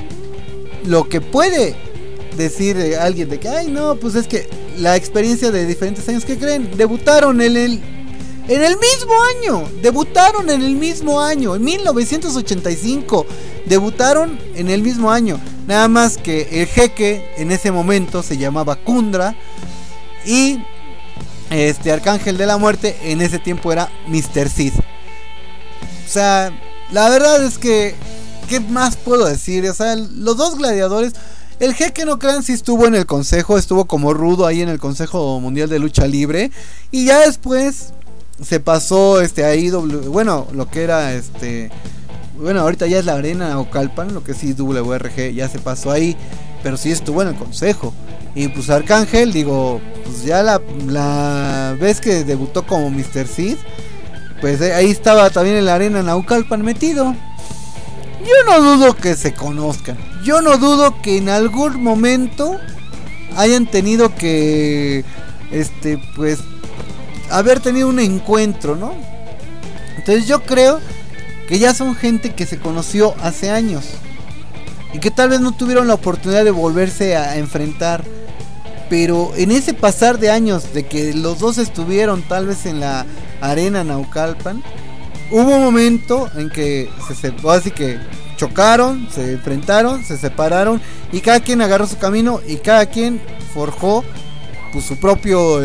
Lo que puede decir alguien de que, ay no, pues es que la experiencia de diferentes años, ¿qué creen? Debutaron en el mismo año. Debutaron en el mismo año. En 1985. Debutaron en el mismo año. Nada más que el Jeque en ese momento se llamaba Kundra. Y Arcángel de la Muerte en ese tiempo era Mr. Sid. O sea, la verdad es que, ¿qué más puedo decir? O sea, los dos gladiadores. El Jeque, no crean, si estuvo en el consejo. Estuvo como rudo ahí en el Consejo Mundial de Lucha Libre. Y ya después se pasó a IW. Bueno, lo que era bueno, ahorita ya es la Arena Naucalpan. Lo que sí, WRG ya se pasó ahí. Pero sí estuvo en el consejo. Y pues Arcángel, digo, pues ya la vez que debutó como Mr. Sid, pues ahí estaba también en la Arena Naucalpan metido. Yo no dudo que se conozcan. Yo no dudo que en algún momento hayan tenido que pues haber tenido un encuentro, ¿no? Entonces yo creo que ya son gente que se conoció hace años y que tal vez no tuvieron la oportunidad de volverse a enfrentar. Pero en ese pasar de años de que los dos estuvieron tal vez en la Arena Naucalpan, hubo un momento en que así que chocaron, se enfrentaron, se separaron y cada quien agarró su camino y cada quien forjó pues su propio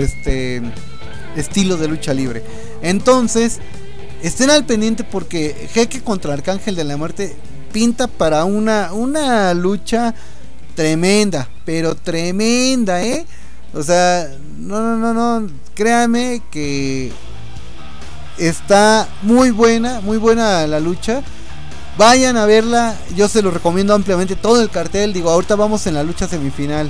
estilo de lucha libre. Entonces, estén al pendiente porque Jeque contra Arcángel de la Muerte pinta para una lucha tremenda, pero tremenda, o sea, no, créanme que está muy buena la lucha. Vayan a verla, yo se lo recomiendo ampliamente, todo el cartel. Digo, ahorita vamos en la lucha semifinal.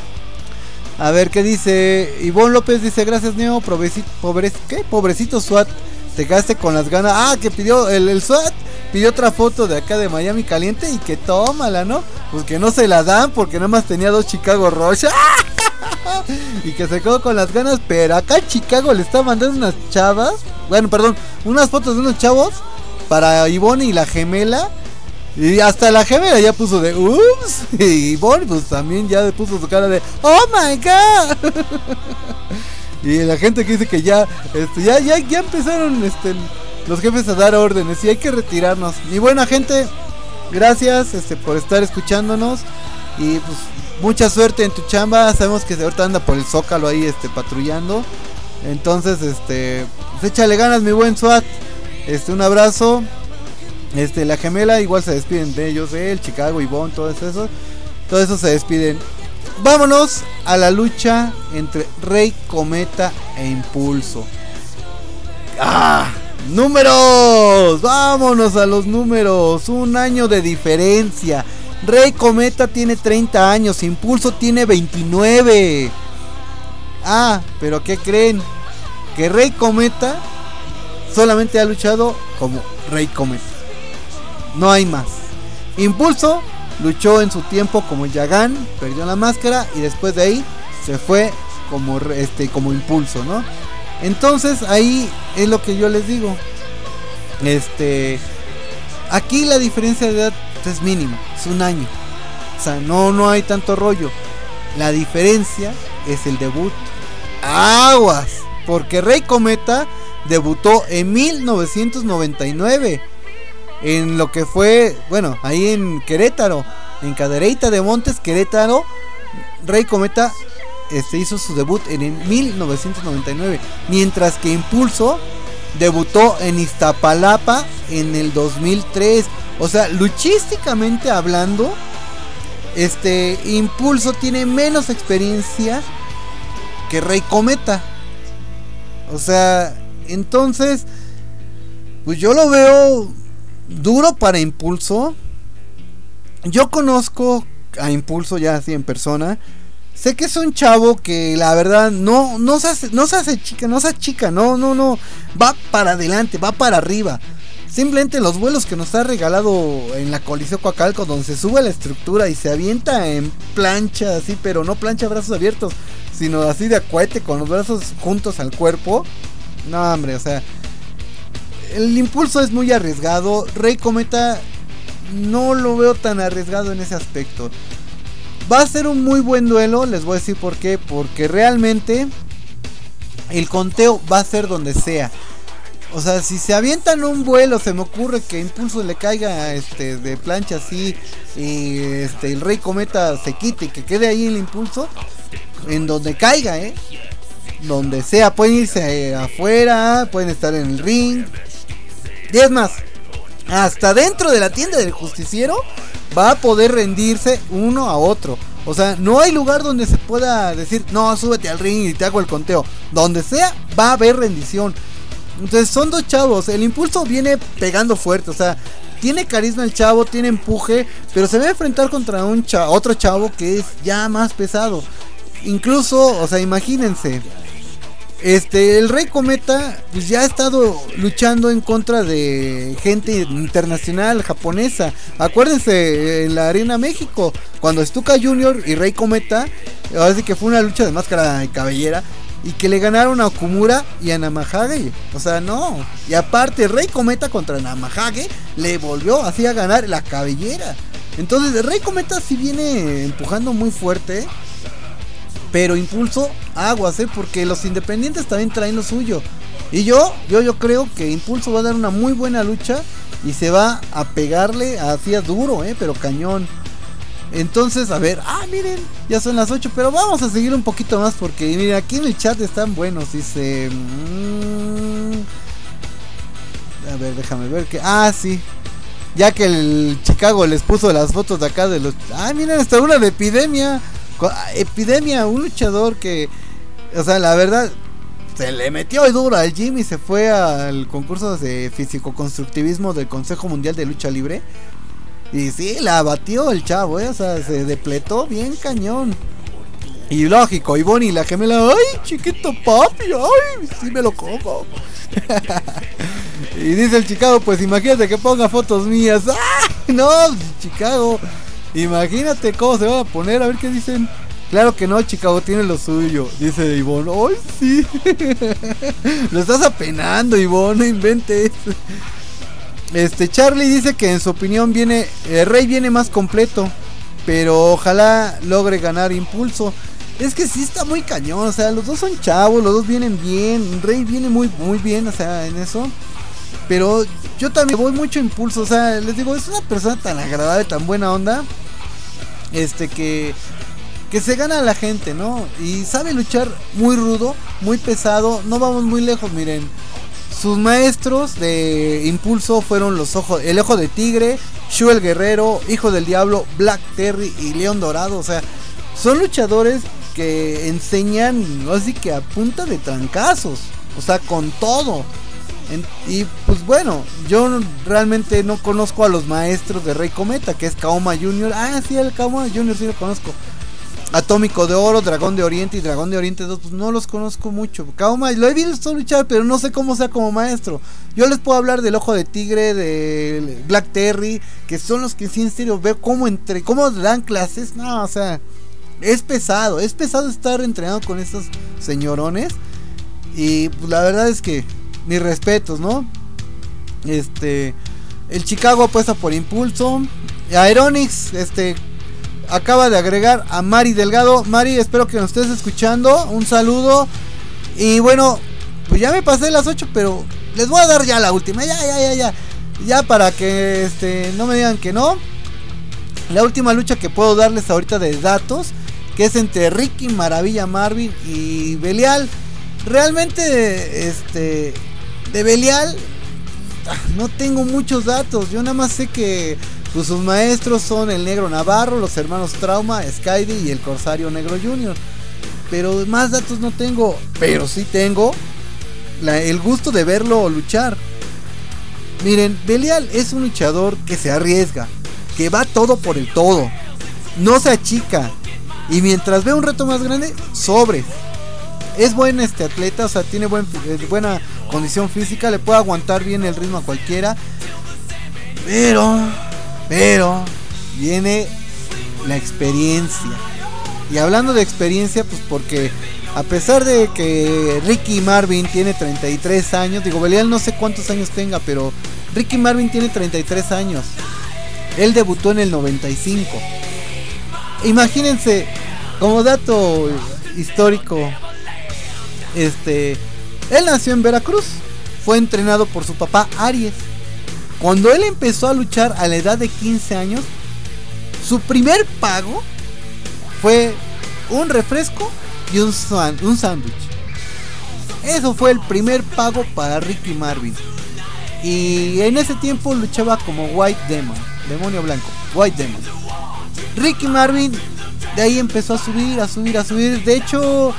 A ver qué dice Ivonne López, dice, gracias Neo, pobrecito SWAT, te quedaste con las ganas. Ah, que pidió el SWAT, pidió otra foto de acá de Miami Caliente y que tómala, ¿no? Pues que no se la dan porque nada más tenía 2 Chicago Rush. Y que se quedó con las ganas, pero acá en Chicago le está mandando unas chavas, unas fotos de unos chavos para Ivonne y la gemela. Y hasta la gemela ya puso de ups. Y Ivonne pues también ya puso su cara de oh my god. Y la gente que dice que ya empezaron los jefes a dar órdenes y hay que retirarnos. Y buena gente, gracias por estar escuchándonos. Y pues mucha suerte en tu chamba. Sabemos que ahorita anda por el Zócalo ahí patrullando. Entonces pues échale ganas, mi buen SWAT. Un abrazo. La gemela igual se despiden de ellos, el Chicago, Ivonne, todo eso se despiden. Vámonos a la lucha entre Rey Cometa e Impulso. ¡Ah! ¡Números! ¡Vámonos a los números! Un año de diferencia. Rey Cometa tiene 30 años, Impulso tiene 29. Ah, pero ¿qué creen? Que Rey Cometa solamente ha luchado como Rey Cometa. No hay más. Impulso luchó en su tiempo como Yagan, perdió la máscara y después de ahí se fue como Impulso, ¿no? Entonces ahí es lo que yo les digo. Aquí la diferencia de edad es mínima, es un año. O sea, no hay tanto rollo. La diferencia es el debut. Aguas, porque Rey Cometa debutó en 1999 en lo que fue, bueno, ahí en Querétaro, en Cadereyta de Montes, Querétaro. Rey Cometa hizo su debut en 1999, mientras que Impulso debutó en Iztapalapa en el 2003. O sea, luchísticamente hablando, Impulso tiene menos experiencia que Rey Cometa. O sea, entonces, pues yo lo veo duro para Impulso. Yo conozco a Impulso ya así en persona. Sé que es un chavo que la verdad no se hace chica, no, va para adelante, va para arriba. Simplemente los vuelos que nos ha regalado en la Coliseo Coacalco, donde se sube a la estructura y se avienta en plancha así, pero no plancha brazos abiertos, sino así de acuete con los brazos juntos al cuerpo. No, hombre, o sea, el Impulso es muy arriesgado. Rey Cometa no lo veo tan arriesgado en ese aspecto. Va a ser un muy buen duelo, les voy a decir por qué. Porque realmente el conteo va a ser donde sea. O sea, si se avientan un vuelo, se me ocurre que Impulso le caiga de plancha así y el Rey Cometa se quite y que quede ahí el Impulso, en donde caiga, donde sea, pueden irse afuera, pueden estar en el ring. Y es más, hasta dentro de la tienda del justiciero va a poder rendirse uno a otro. O sea, no hay lugar donde se pueda decir, no, súbete al ring y te hago el conteo. Donde sea, va a haber rendición. Entonces son dos chavos. El Impulso viene pegando fuerte, o sea, tiene carisma el chavo, tiene empuje, pero se va a enfrentar contra otro chavo que es ya más pesado. Incluso, o sea, imagínense, el Rey Cometa pues ya ha estado luchando en contra de gente internacional japonesa. Acuérdense en la Arena México, cuando Stuka Junior y Rey Cometa, así que fue una lucha de máscara y cabellera, y que le ganaron a Okumura y a Namahage. O sea, no. Y aparte, Rey Cometa contra Namahage le volvió así a ganar la cabellera. Entonces, Rey Cometa sí viene empujando muy fuerte. Pero Impulso, aguas, porque los independientes también traen lo suyo. Y yo creo que Impulso va a dar una muy buena lucha y se va a pegarle así a duro, pero cañón. Entonces, a ver, miren, ya son las 8, pero vamos a seguir un poquito más porque miren, aquí en el chat están buenos, dice... a ver, déjame ver que... sí, ya que el Chicago les puso las fotos de acá de los... miren, hasta una de Epidemia, un luchador que... O sea, la verdad, se le metió duro al gym y se fue al concurso de físico-constructivismo del Consejo Mundial de Lucha Libre. Y sí, la batió el chavo, o sea, se depletó bien cañón. Y lógico, y Bonnie la gemela, ay, chiquito papi, ay, sí me lo como. Y dice el Chicago, pues imagínate que ponga fotos mías. No, Chicago, imagínate cómo se van a poner, a ver qué dicen. Claro que no, Chicago tiene lo suyo, dice Ivonne. ¡Ay, sí! Lo estás apenando, Ivonne, no inventes. Charlie dice que en su opinión Rey viene más completo, pero ojalá logre ganar Impulso. Es que sí está muy cañón, o sea, los dos son chavos, los dos vienen bien. Rey viene muy, muy bien, o sea, en eso. Pero yo también voy mucho a Impulso, o sea, les digo, es una persona tan agradable, tan buena onda, que se gana a la gente, ¿no? Y sabe luchar muy rudo, muy pesado. No vamos muy lejos, miren. Sus maestros de Impulso fueron el Ojo de Tigre, Shu el Guerrero, Hijo del Diablo, Black Terry y León Dorado. O sea, son luchadores que enseñan así que a punta de trancazos, o sea, con todo. Y pues bueno, yo realmente no conozco a los maestros de Rey Cometa, que es Kaoma Jr. Ah, sí, el Kaoma Jr. sí lo conozco. Atómico de Oro, Dragón de Oriente y Dragón de Oriente 2, pues no los conozco mucho. Kaoma lo he visto luchar, pero no sé cómo sea como maestro. Yo les puedo hablar del Ojo de Tigre, de Black Terry, que son los que sí en serio veo cómo dan clases. No, o sea, es pesado estar entrenado con estos señorones. Y pues la verdad es que mis respetos, ¿no? El Chicago apuesta por Impulso. Aeronix, acaba de agregar a Mari Delgado. Mari, espero que nos estés escuchando. Un saludo. Y bueno, pues ya me pasé las 8, pero les voy a dar ya la última. Ya para que no me digan que no. La última lucha que puedo darles ahorita de datos, que es entre Ricky Maravilla Marvin y Belial. Realmente de Belial no tengo muchos datos. Yo nada más sé que pues sus maestros son el Negro Navarro, los hermanos Trauma, Skydy y el Corsario Negro Jr. Pero más datos no tengo. Pero sí tengo el gusto de verlo luchar. Miren, Belial es un luchador que se arriesga, que va todo por el todo, no se achica. Y mientras ve un reto más grande, sobre. Es buen atleta, o sea, tiene buena condición física, le puede aguantar bien el ritmo a cualquiera. Pero viene la experiencia. Y hablando de experiencia, pues porque a pesar de que Ricky Marvin tiene 33 años, digo, Belial no sé cuántos años tenga, pero Ricky Marvin tiene 33 años. Él debutó en el 95. Imagínense, como dato histórico, él nació en Veracruz, fue entrenado por su papá Aries. Cuando él empezó a luchar a la edad de 15 años, su primer pago fue un refresco y un sándwich. Eso fue el primer pago para Ricky Marvin. Y en ese tiempo luchaba como White Demon, demonio blanco, White Demon. Ricky Marvin de ahí empezó a subir. De hecho,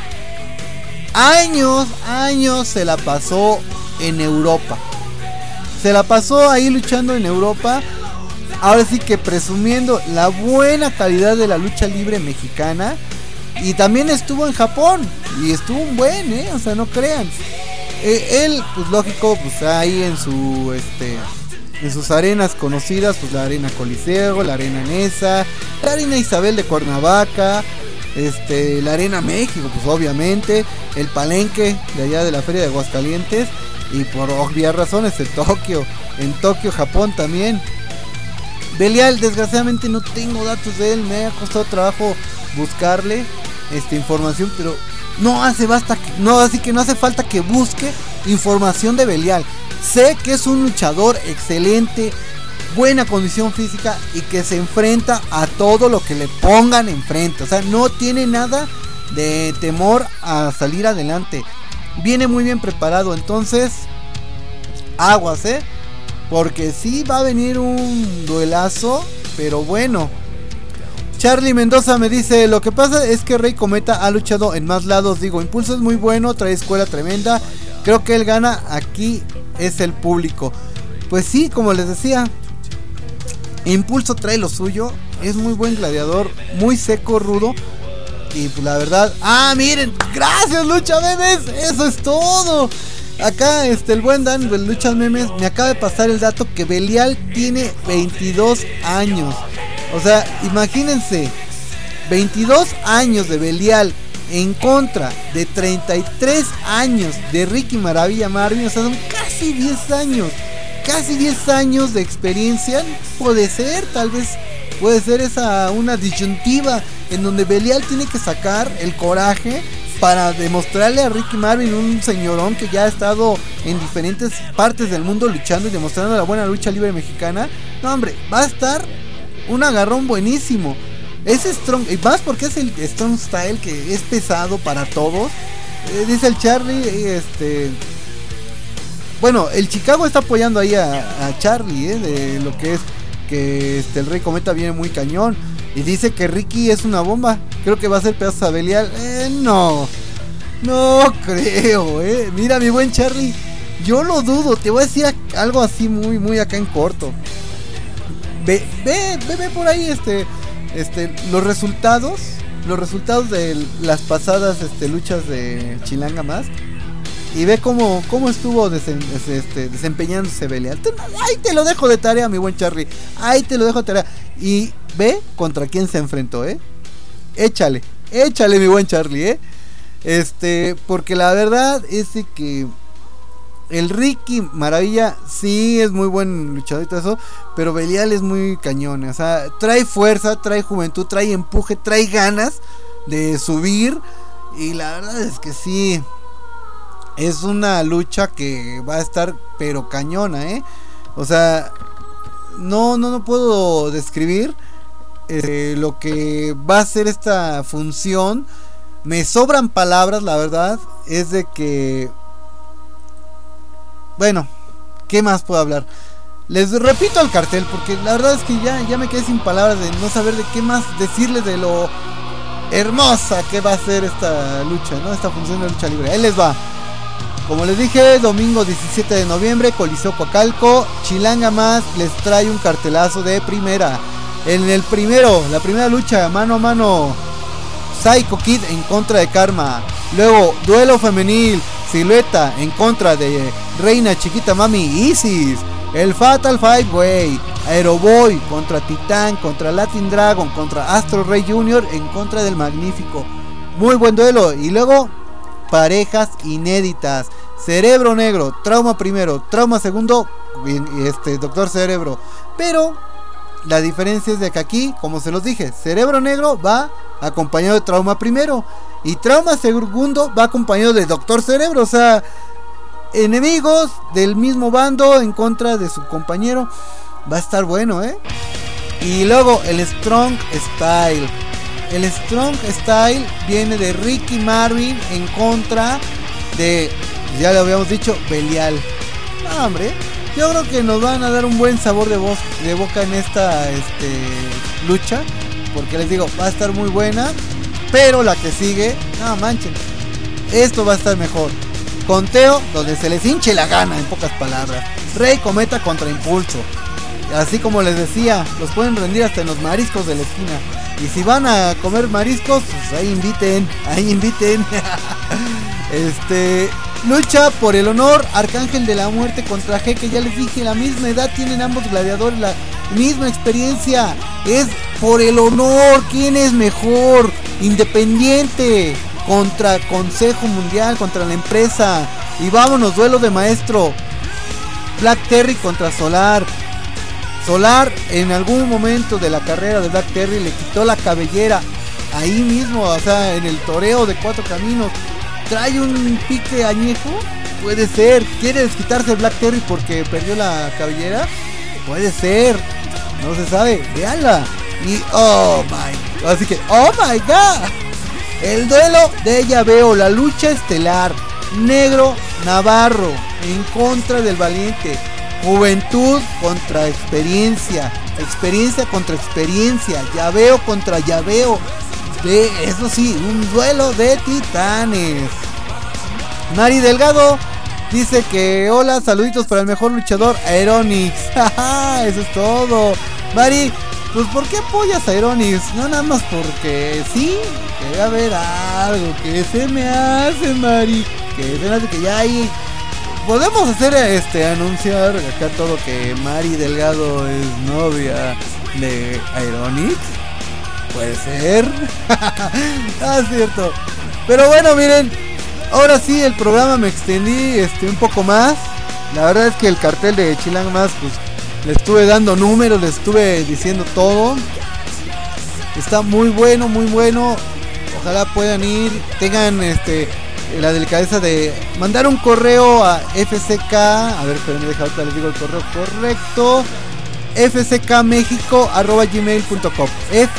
años se la pasó en Europa. Se la pasó ahí luchando en Europa. Ahora sí que presumiendo la buena calidad de la lucha libre mexicana. Y también estuvo en Japón. Y estuvo un buen, o sea, no crean. Él, pues lógico, pues ahí en sus arenas conocidas, pues la Arena Coliseo, la Arena Nesa, la Arena Isabel de Cuernavaca, la Arena México, pues obviamente, el Palenque de allá de la Feria de Aguascalientes, y por obvias razones en Tokio, Japón también. Belial, desgraciadamente no tengo datos de él, me ha costado trabajo buscarle información, pero así que no hace falta que busque información de Belial. Sé que es un luchador excelente, buena condición física y que se enfrenta a todo lo que le pongan enfrente. O sea, no tiene nada de temor a salir adelante. Viene muy bien preparado, entonces aguas, porque sí va a venir un duelazo, pero bueno. Charlie Mendoza me dice: lo que pasa es que Rey Cometa ha luchado en más lados. Digo, Impulso es muy bueno, trae escuela tremenda. Creo que él gana, aquí es el público. Pues sí, como les decía, Impulso trae lo suyo. Es muy buen gladiador, muy seco, rudo. Y pues la verdad, miren, gracias Lucha Memes, eso es todo. Acá el buen Dan de Lucha Memes me acaba de pasar el dato que Belial tiene 22 años. O sea, imagínense, 22 años de Belial en contra de 33 años de Ricky Maravilla Marvin. O sea, son casi 10 años. Casi 10 años de experiencia. Puede ser, tal vez puede ser una disyuntiva en donde Belial tiene que sacar el coraje para demostrarle a Ricky Marvin, un señorón que ya ha estado en diferentes partes del mundo luchando y demostrando la buena lucha libre mexicana. No, hombre, va a estar un agarrón buenísimo. Es strong, y más porque es el strong style, que es pesado para todos. Dice el Charlie, bueno, el Chicago está apoyando ahí a Charlie, de lo que es que el Rey Cometa viene muy cañón. Y dice que Ricky es una bomba, Creo que va a ser pedazos a Belial. No creo, Mira, mi buen Charlie, yo lo dudo. Te voy a decir algo así muy acá en corto. Ve por ahí los resultados de las pasadas luchas de Chilanga Mask. Y ve cómo estuvo desempeñándose Belial. Ahí te lo dejo de tarea, mi buen Charlie. Ahí te lo dejo de tarea. Y ve contra quién se enfrentó, Échale, mi buen Charlie, porque la verdad es que el Ricky Maravilla sí es muy buen luchador y todo eso, pero Belial es muy cañón. O sea, trae fuerza, trae juventud, trae empuje, trae ganas de subir. Y la verdad es que sí, es una lucha que va a estar pero cañona, O sea, no puedo describir lo que va a ser esta función. Me sobran palabras, la verdad. Es de que, bueno, ¿qué más puedo hablar? Les repito el cartel, porque la verdad es que ya me quedé sin palabras de no saber de qué más decirles de lo hermosa que va a ser esta lucha, ¿no? Esta función de lucha libre. Ahí les va. Como les dije, domingo 17 de noviembre, Coliseo Coacalco, Chilanga Mask les trae un cartelazo de primera. En la primera lucha, mano a mano, Psycho Kid en contra de Karma. Luego, duelo femenil, Silueta en contra de Reina Chiquita Mami Isis. El Fatal Five Way, Aeroboy contra Titán, contra Latin Dragon, contra Astro Rey Jr. en contra del Magnífico. Muy buen duelo. Y luego, parejas inéditas, Cerebro Negro, Trauma primero, Trauma segundo, Doctor Cerebro. Pero la diferencia es de que aquí, como se los dije, Cerebro Negro va acompañado de Trauma primero y Trauma segundo va acompañado de Doctor Cerebro. O sea, enemigos del mismo bando en contra de su compañero. Va a estar bueno, Y luego el Strong Style. El Strong Style viene de Ricky Marvin en contra de, ya lo habíamos dicho, Belial. No, hombre, yo creo que nos van a dar un buen sabor de boca en esta lucha, porque les digo, va a estar muy buena. Pero la que sigue, no manchen, esto va a estar mejor. Conteo donde se les hinche la gana, en pocas palabras. Rey Cometa contra Impulso. Así como les decía, los pueden rendir hasta en los mariscos de la esquina. Y si van a comer mariscos, pues ahí inviten. Lucha por el honor, Arcángel de la Muerte contra G, que ya les dije, la misma edad tienen ambos gladiadores, la misma experiencia. Es por el honor, ¿quién es mejor? Independiente contra Consejo Mundial, contra la empresa. Y vámonos, duelo de maestro. Black Terry contra Solar. Solar en algún momento de la carrera de Black Terry le quitó la cabellera ahí mismo, o sea, en el toreo de Cuatro Caminos. ¿Trae un pique añejo? Puede ser. ¿Quiere desquitarse Black Terry porque perdió la cabellera? Puede ser. No se sabe. Véanla. Y oh my god. El duelo de Llaveo, la lucha estelar. Negro Navarro en contra del Valiente. Juventud contra experiencia. Experiencia contra experiencia. Llaveo contra Llaveo. Eso sí, un duelo de titanes. Mari Delgado dice que hola, saluditos para el mejor luchador, Aeronix. Eso es todo. Mari, pues ¿por qué apoyas a Aeronix? No nada más porque sí, que debe haber algo que se me hace, Mari. Que se me hace que ya hay. Podemos hacer anunciar acá todo que Mari Delgado es novia de Aeronix. Puede ser. Cierto. Pero bueno, miren, ahora sí el programa me extendí un poco más. La verdad es que el cartel de Chilanga Mask, pues le estuve dando números, le estuve diciendo todo. Está muy bueno, muy bueno. Ojalá puedan ir, tengan la delicadeza de mandar un correo a FCK. A ver, espérenme, ahorita les digo el correo correcto. fckmexico@gmail.com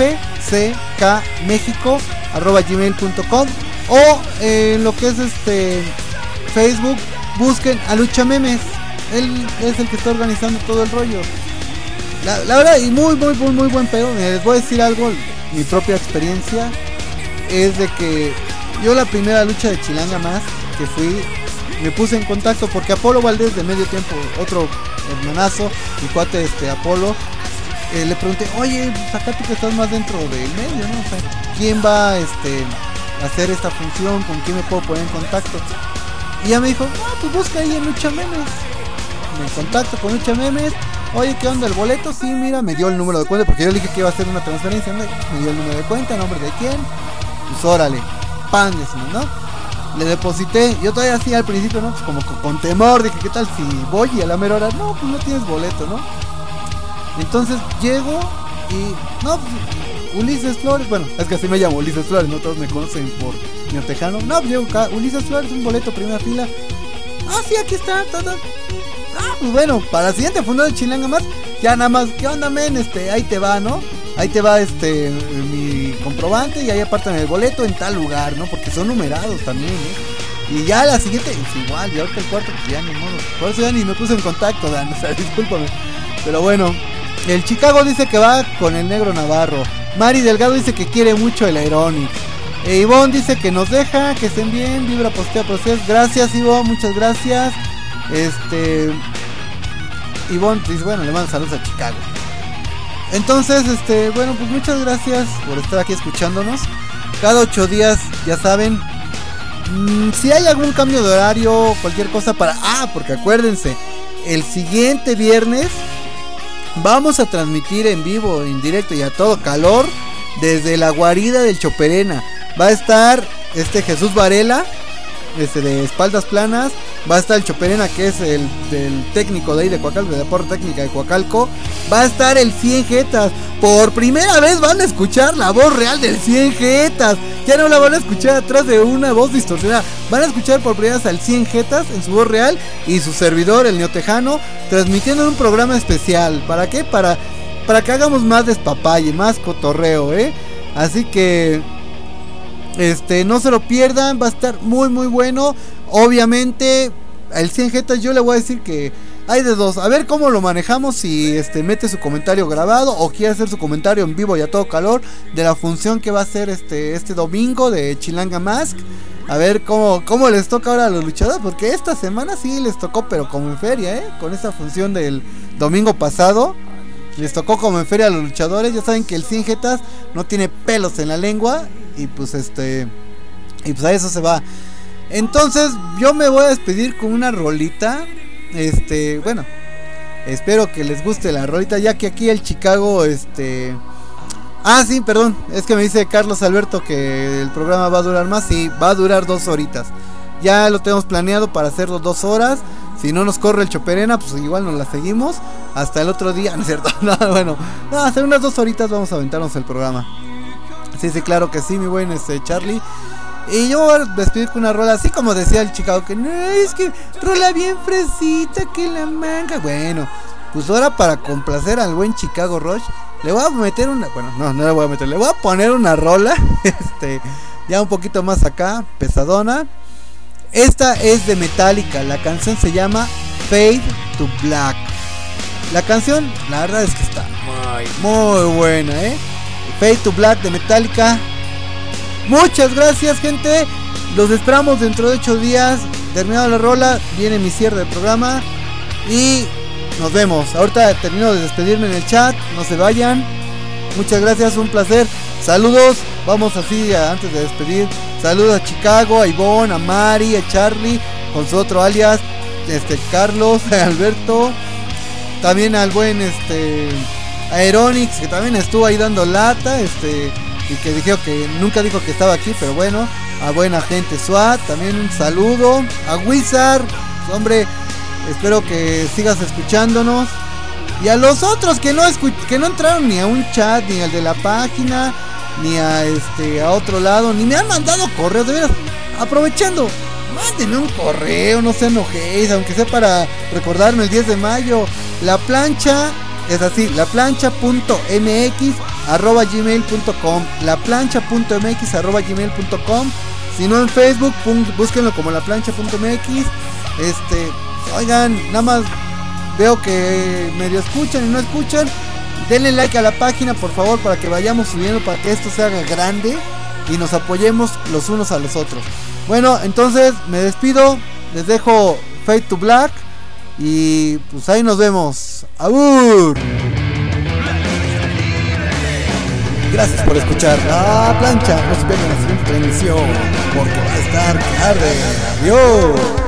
fckmexico@gmail.com o en lo que es Facebook, busquen a Lucha Memes. Él es el que está organizando todo el rollo. La verdad, y muy buen pedo. Les voy a decir algo, mi propia experiencia. es de que yo la primera lucha de Chilanga Más que fui, me puse en contacto porque Apolo Valdés de Medio Tiempo, otro hermanazo, mi cuate Apolo, le pregunté, oye, pues acá tú que estás más dentro del medio, ¿no? O sea, ¿quién va a hacer esta función? ¿Con quién me puedo poner en contacto? Y ya me dijo, no, pues busca ahí en Lucha Memes. Me contacto con Lucha Memes. Oye, ¿qué onda el boleto? Sí, mira, me dio el número de cuenta porque yo le dije que iba a hacer una transferencia, ¿no? Me dio el número de cuenta, nombre de quién. Pues órale, pan, decimos, ¿no? Le deposité, yo todavía así al principio, ¿no? Pues como con temor, dije, ¿qué tal si voy y a la mera hora? No, pues no tienes boleto, ¿no? Entonces llego y, no, pues, Ulises Flores, bueno, es que así me llamo, Ulises Flores, no todos me conocen por neotejano. No, pues llego acá, Ulises Flores, un boleto, primera fila. Ah, sí, aquí está, todo. Ah, pues bueno, para la siguiente función de Chilanga Más, ya nada más, ¿qué onda, men? Ahí te va, ¿no? Ahí te va mi comprobante y ahí apartan el boleto en tal lugar, ¿no? Porque son numerados también, ¿eh? Y ya la siguiente es igual, y ahorita el cuarto, pues ya ni modo. Por eso ya ni me puse en contacto, Dan, o sea, discúlpame. Pero bueno, el Chicago dice que va con el Negro Navarro. Mari Delgado dice que quiere mucho el Aeronix. Ivonne dice que nos deja, que estén bien, vibra, postea, proceso. Gracias, Ivonne, muchas gracias. Ivonne dice, bueno, le mando saludos a Chicago. Entonces, bueno, pues muchas gracias por estar aquí escuchándonos. Cada 8 días, ya saben, si hay algún cambio de horario, cualquier cosa porque acuérdense, el siguiente viernes vamos a transmitir en vivo, en directo y a todo calor desde la guarida del Choperena. Va a estar Jesús Varela, de espaldas planas. Va a estar el Choperena, que es el del técnico de ahí de Coacalco, de la Porra Técnica de Coacalco. Va a estar el 100 Jetas. Por primera vez van a escuchar la voz real del 100 Jetas. Ya no la van a escuchar atrás de una voz distorsionada. Van a escuchar por primera vez al 100 Jetas en su voz real y su servidor, el neotejano, transmitiendo en un programa especial. ¿Para qué? Para que hagamos más despapalle, más cotorreo, ¿eh? Así que no se lo pierdan, va a estar muy muy bueno. Obviamente el 100 Jetas yo le voy a decir que hay de dos, a ver cómo lo manejamos, si mete su comentario grabado o quiere hacer su comentario en vivo y a todo calor de la función que va a hacer este domingo de Chilanga Mask. A ver cómo les toca ahora a los luchadores, porque esta semana sí les tocó, pero como en feria, con esa función del domingo pasado les tocó como en feria a los luchadores. Ya saben que el 100 Jetas no tiene pelos en la lengua y pues y pues a eso se va. Entonces yo me voy a despedir con una rolita. Bueno, espero que les guste la rolita, ya que aquí el Chicago sí, perdón, es que me dice Carlos Alberto que el programa va a durar más. Sí, va a durar 2 horitas. Ya lo tenemos planeado para hacerlo 2 horas. Si no nos corre el Choperena, pues igual nos la seguimos hasta el otro día, ¿no es cierto? No, hacer unas 2 horitas vamos a aventarnos el programa. Sí, claro que sí, mi buen Charlie. Y yo voy a despedir con una rola, así como decía el Chicago, que no, es que rola bien fresita, que la manga. Bueno, pues ahora para complacer al buen Chicago Rush, le voy a meter una, bueno, no le voy a meter, le voy a poner una rola, ya un poquito más acá, pesadona. Esta es de Metallica, la canción se llama Fade to Black. La canción, la verdad es que está muy buena, Fade to Black de Metallica. Muchas gracias, gente. Los esperamos dentro de 8 días. Terminado la rola, viene mi cierre del programa y nos vemos. Ahorita termino de despedirme en el chat. No se vayan. Muchas gracias, un placer. Saludos. Vamos así antes de despedir. Saludos a Chicago, a Ivonne, a Mari, a Charlie, con su otro alias, Carlos, a Alberto. También al buen Aeronix, que también estuvo ahí dando lata, y que dijo que nunca dijo que estaba aquí, pero bueno, a buena gente SWAT, también un saludo, a Wizard, hombre, espero que sigas escuchándonos, y a los otros que no entraron ni a un chat, ni al de la página, ni a otro lado, ni me han mandado correos, de veras, aprovechando, mándenme un correo, no se enojéis, aunque sea para recordarme el 10 de mayo, la plancha. Es así, laplancha.mx@gmail.com, laplancha.mx@gmail.com. Si no en Facebook, búsquenlo como laplancha.mx. Oigan, nada más veo que medio escuchan y no escuchan. Denle like a la página, por favor, para que vayamos subiendo, para que esto se haga grande. y nos apoyemos los unos a los otros. Bueno, entonces me despido, les dejo Fade to Black y pues ahí nos vemos. ¡Abur! Gracias por escuchar La Plancha. No se pierdan la siguiente emisión porque va a estar tarde. Adiós.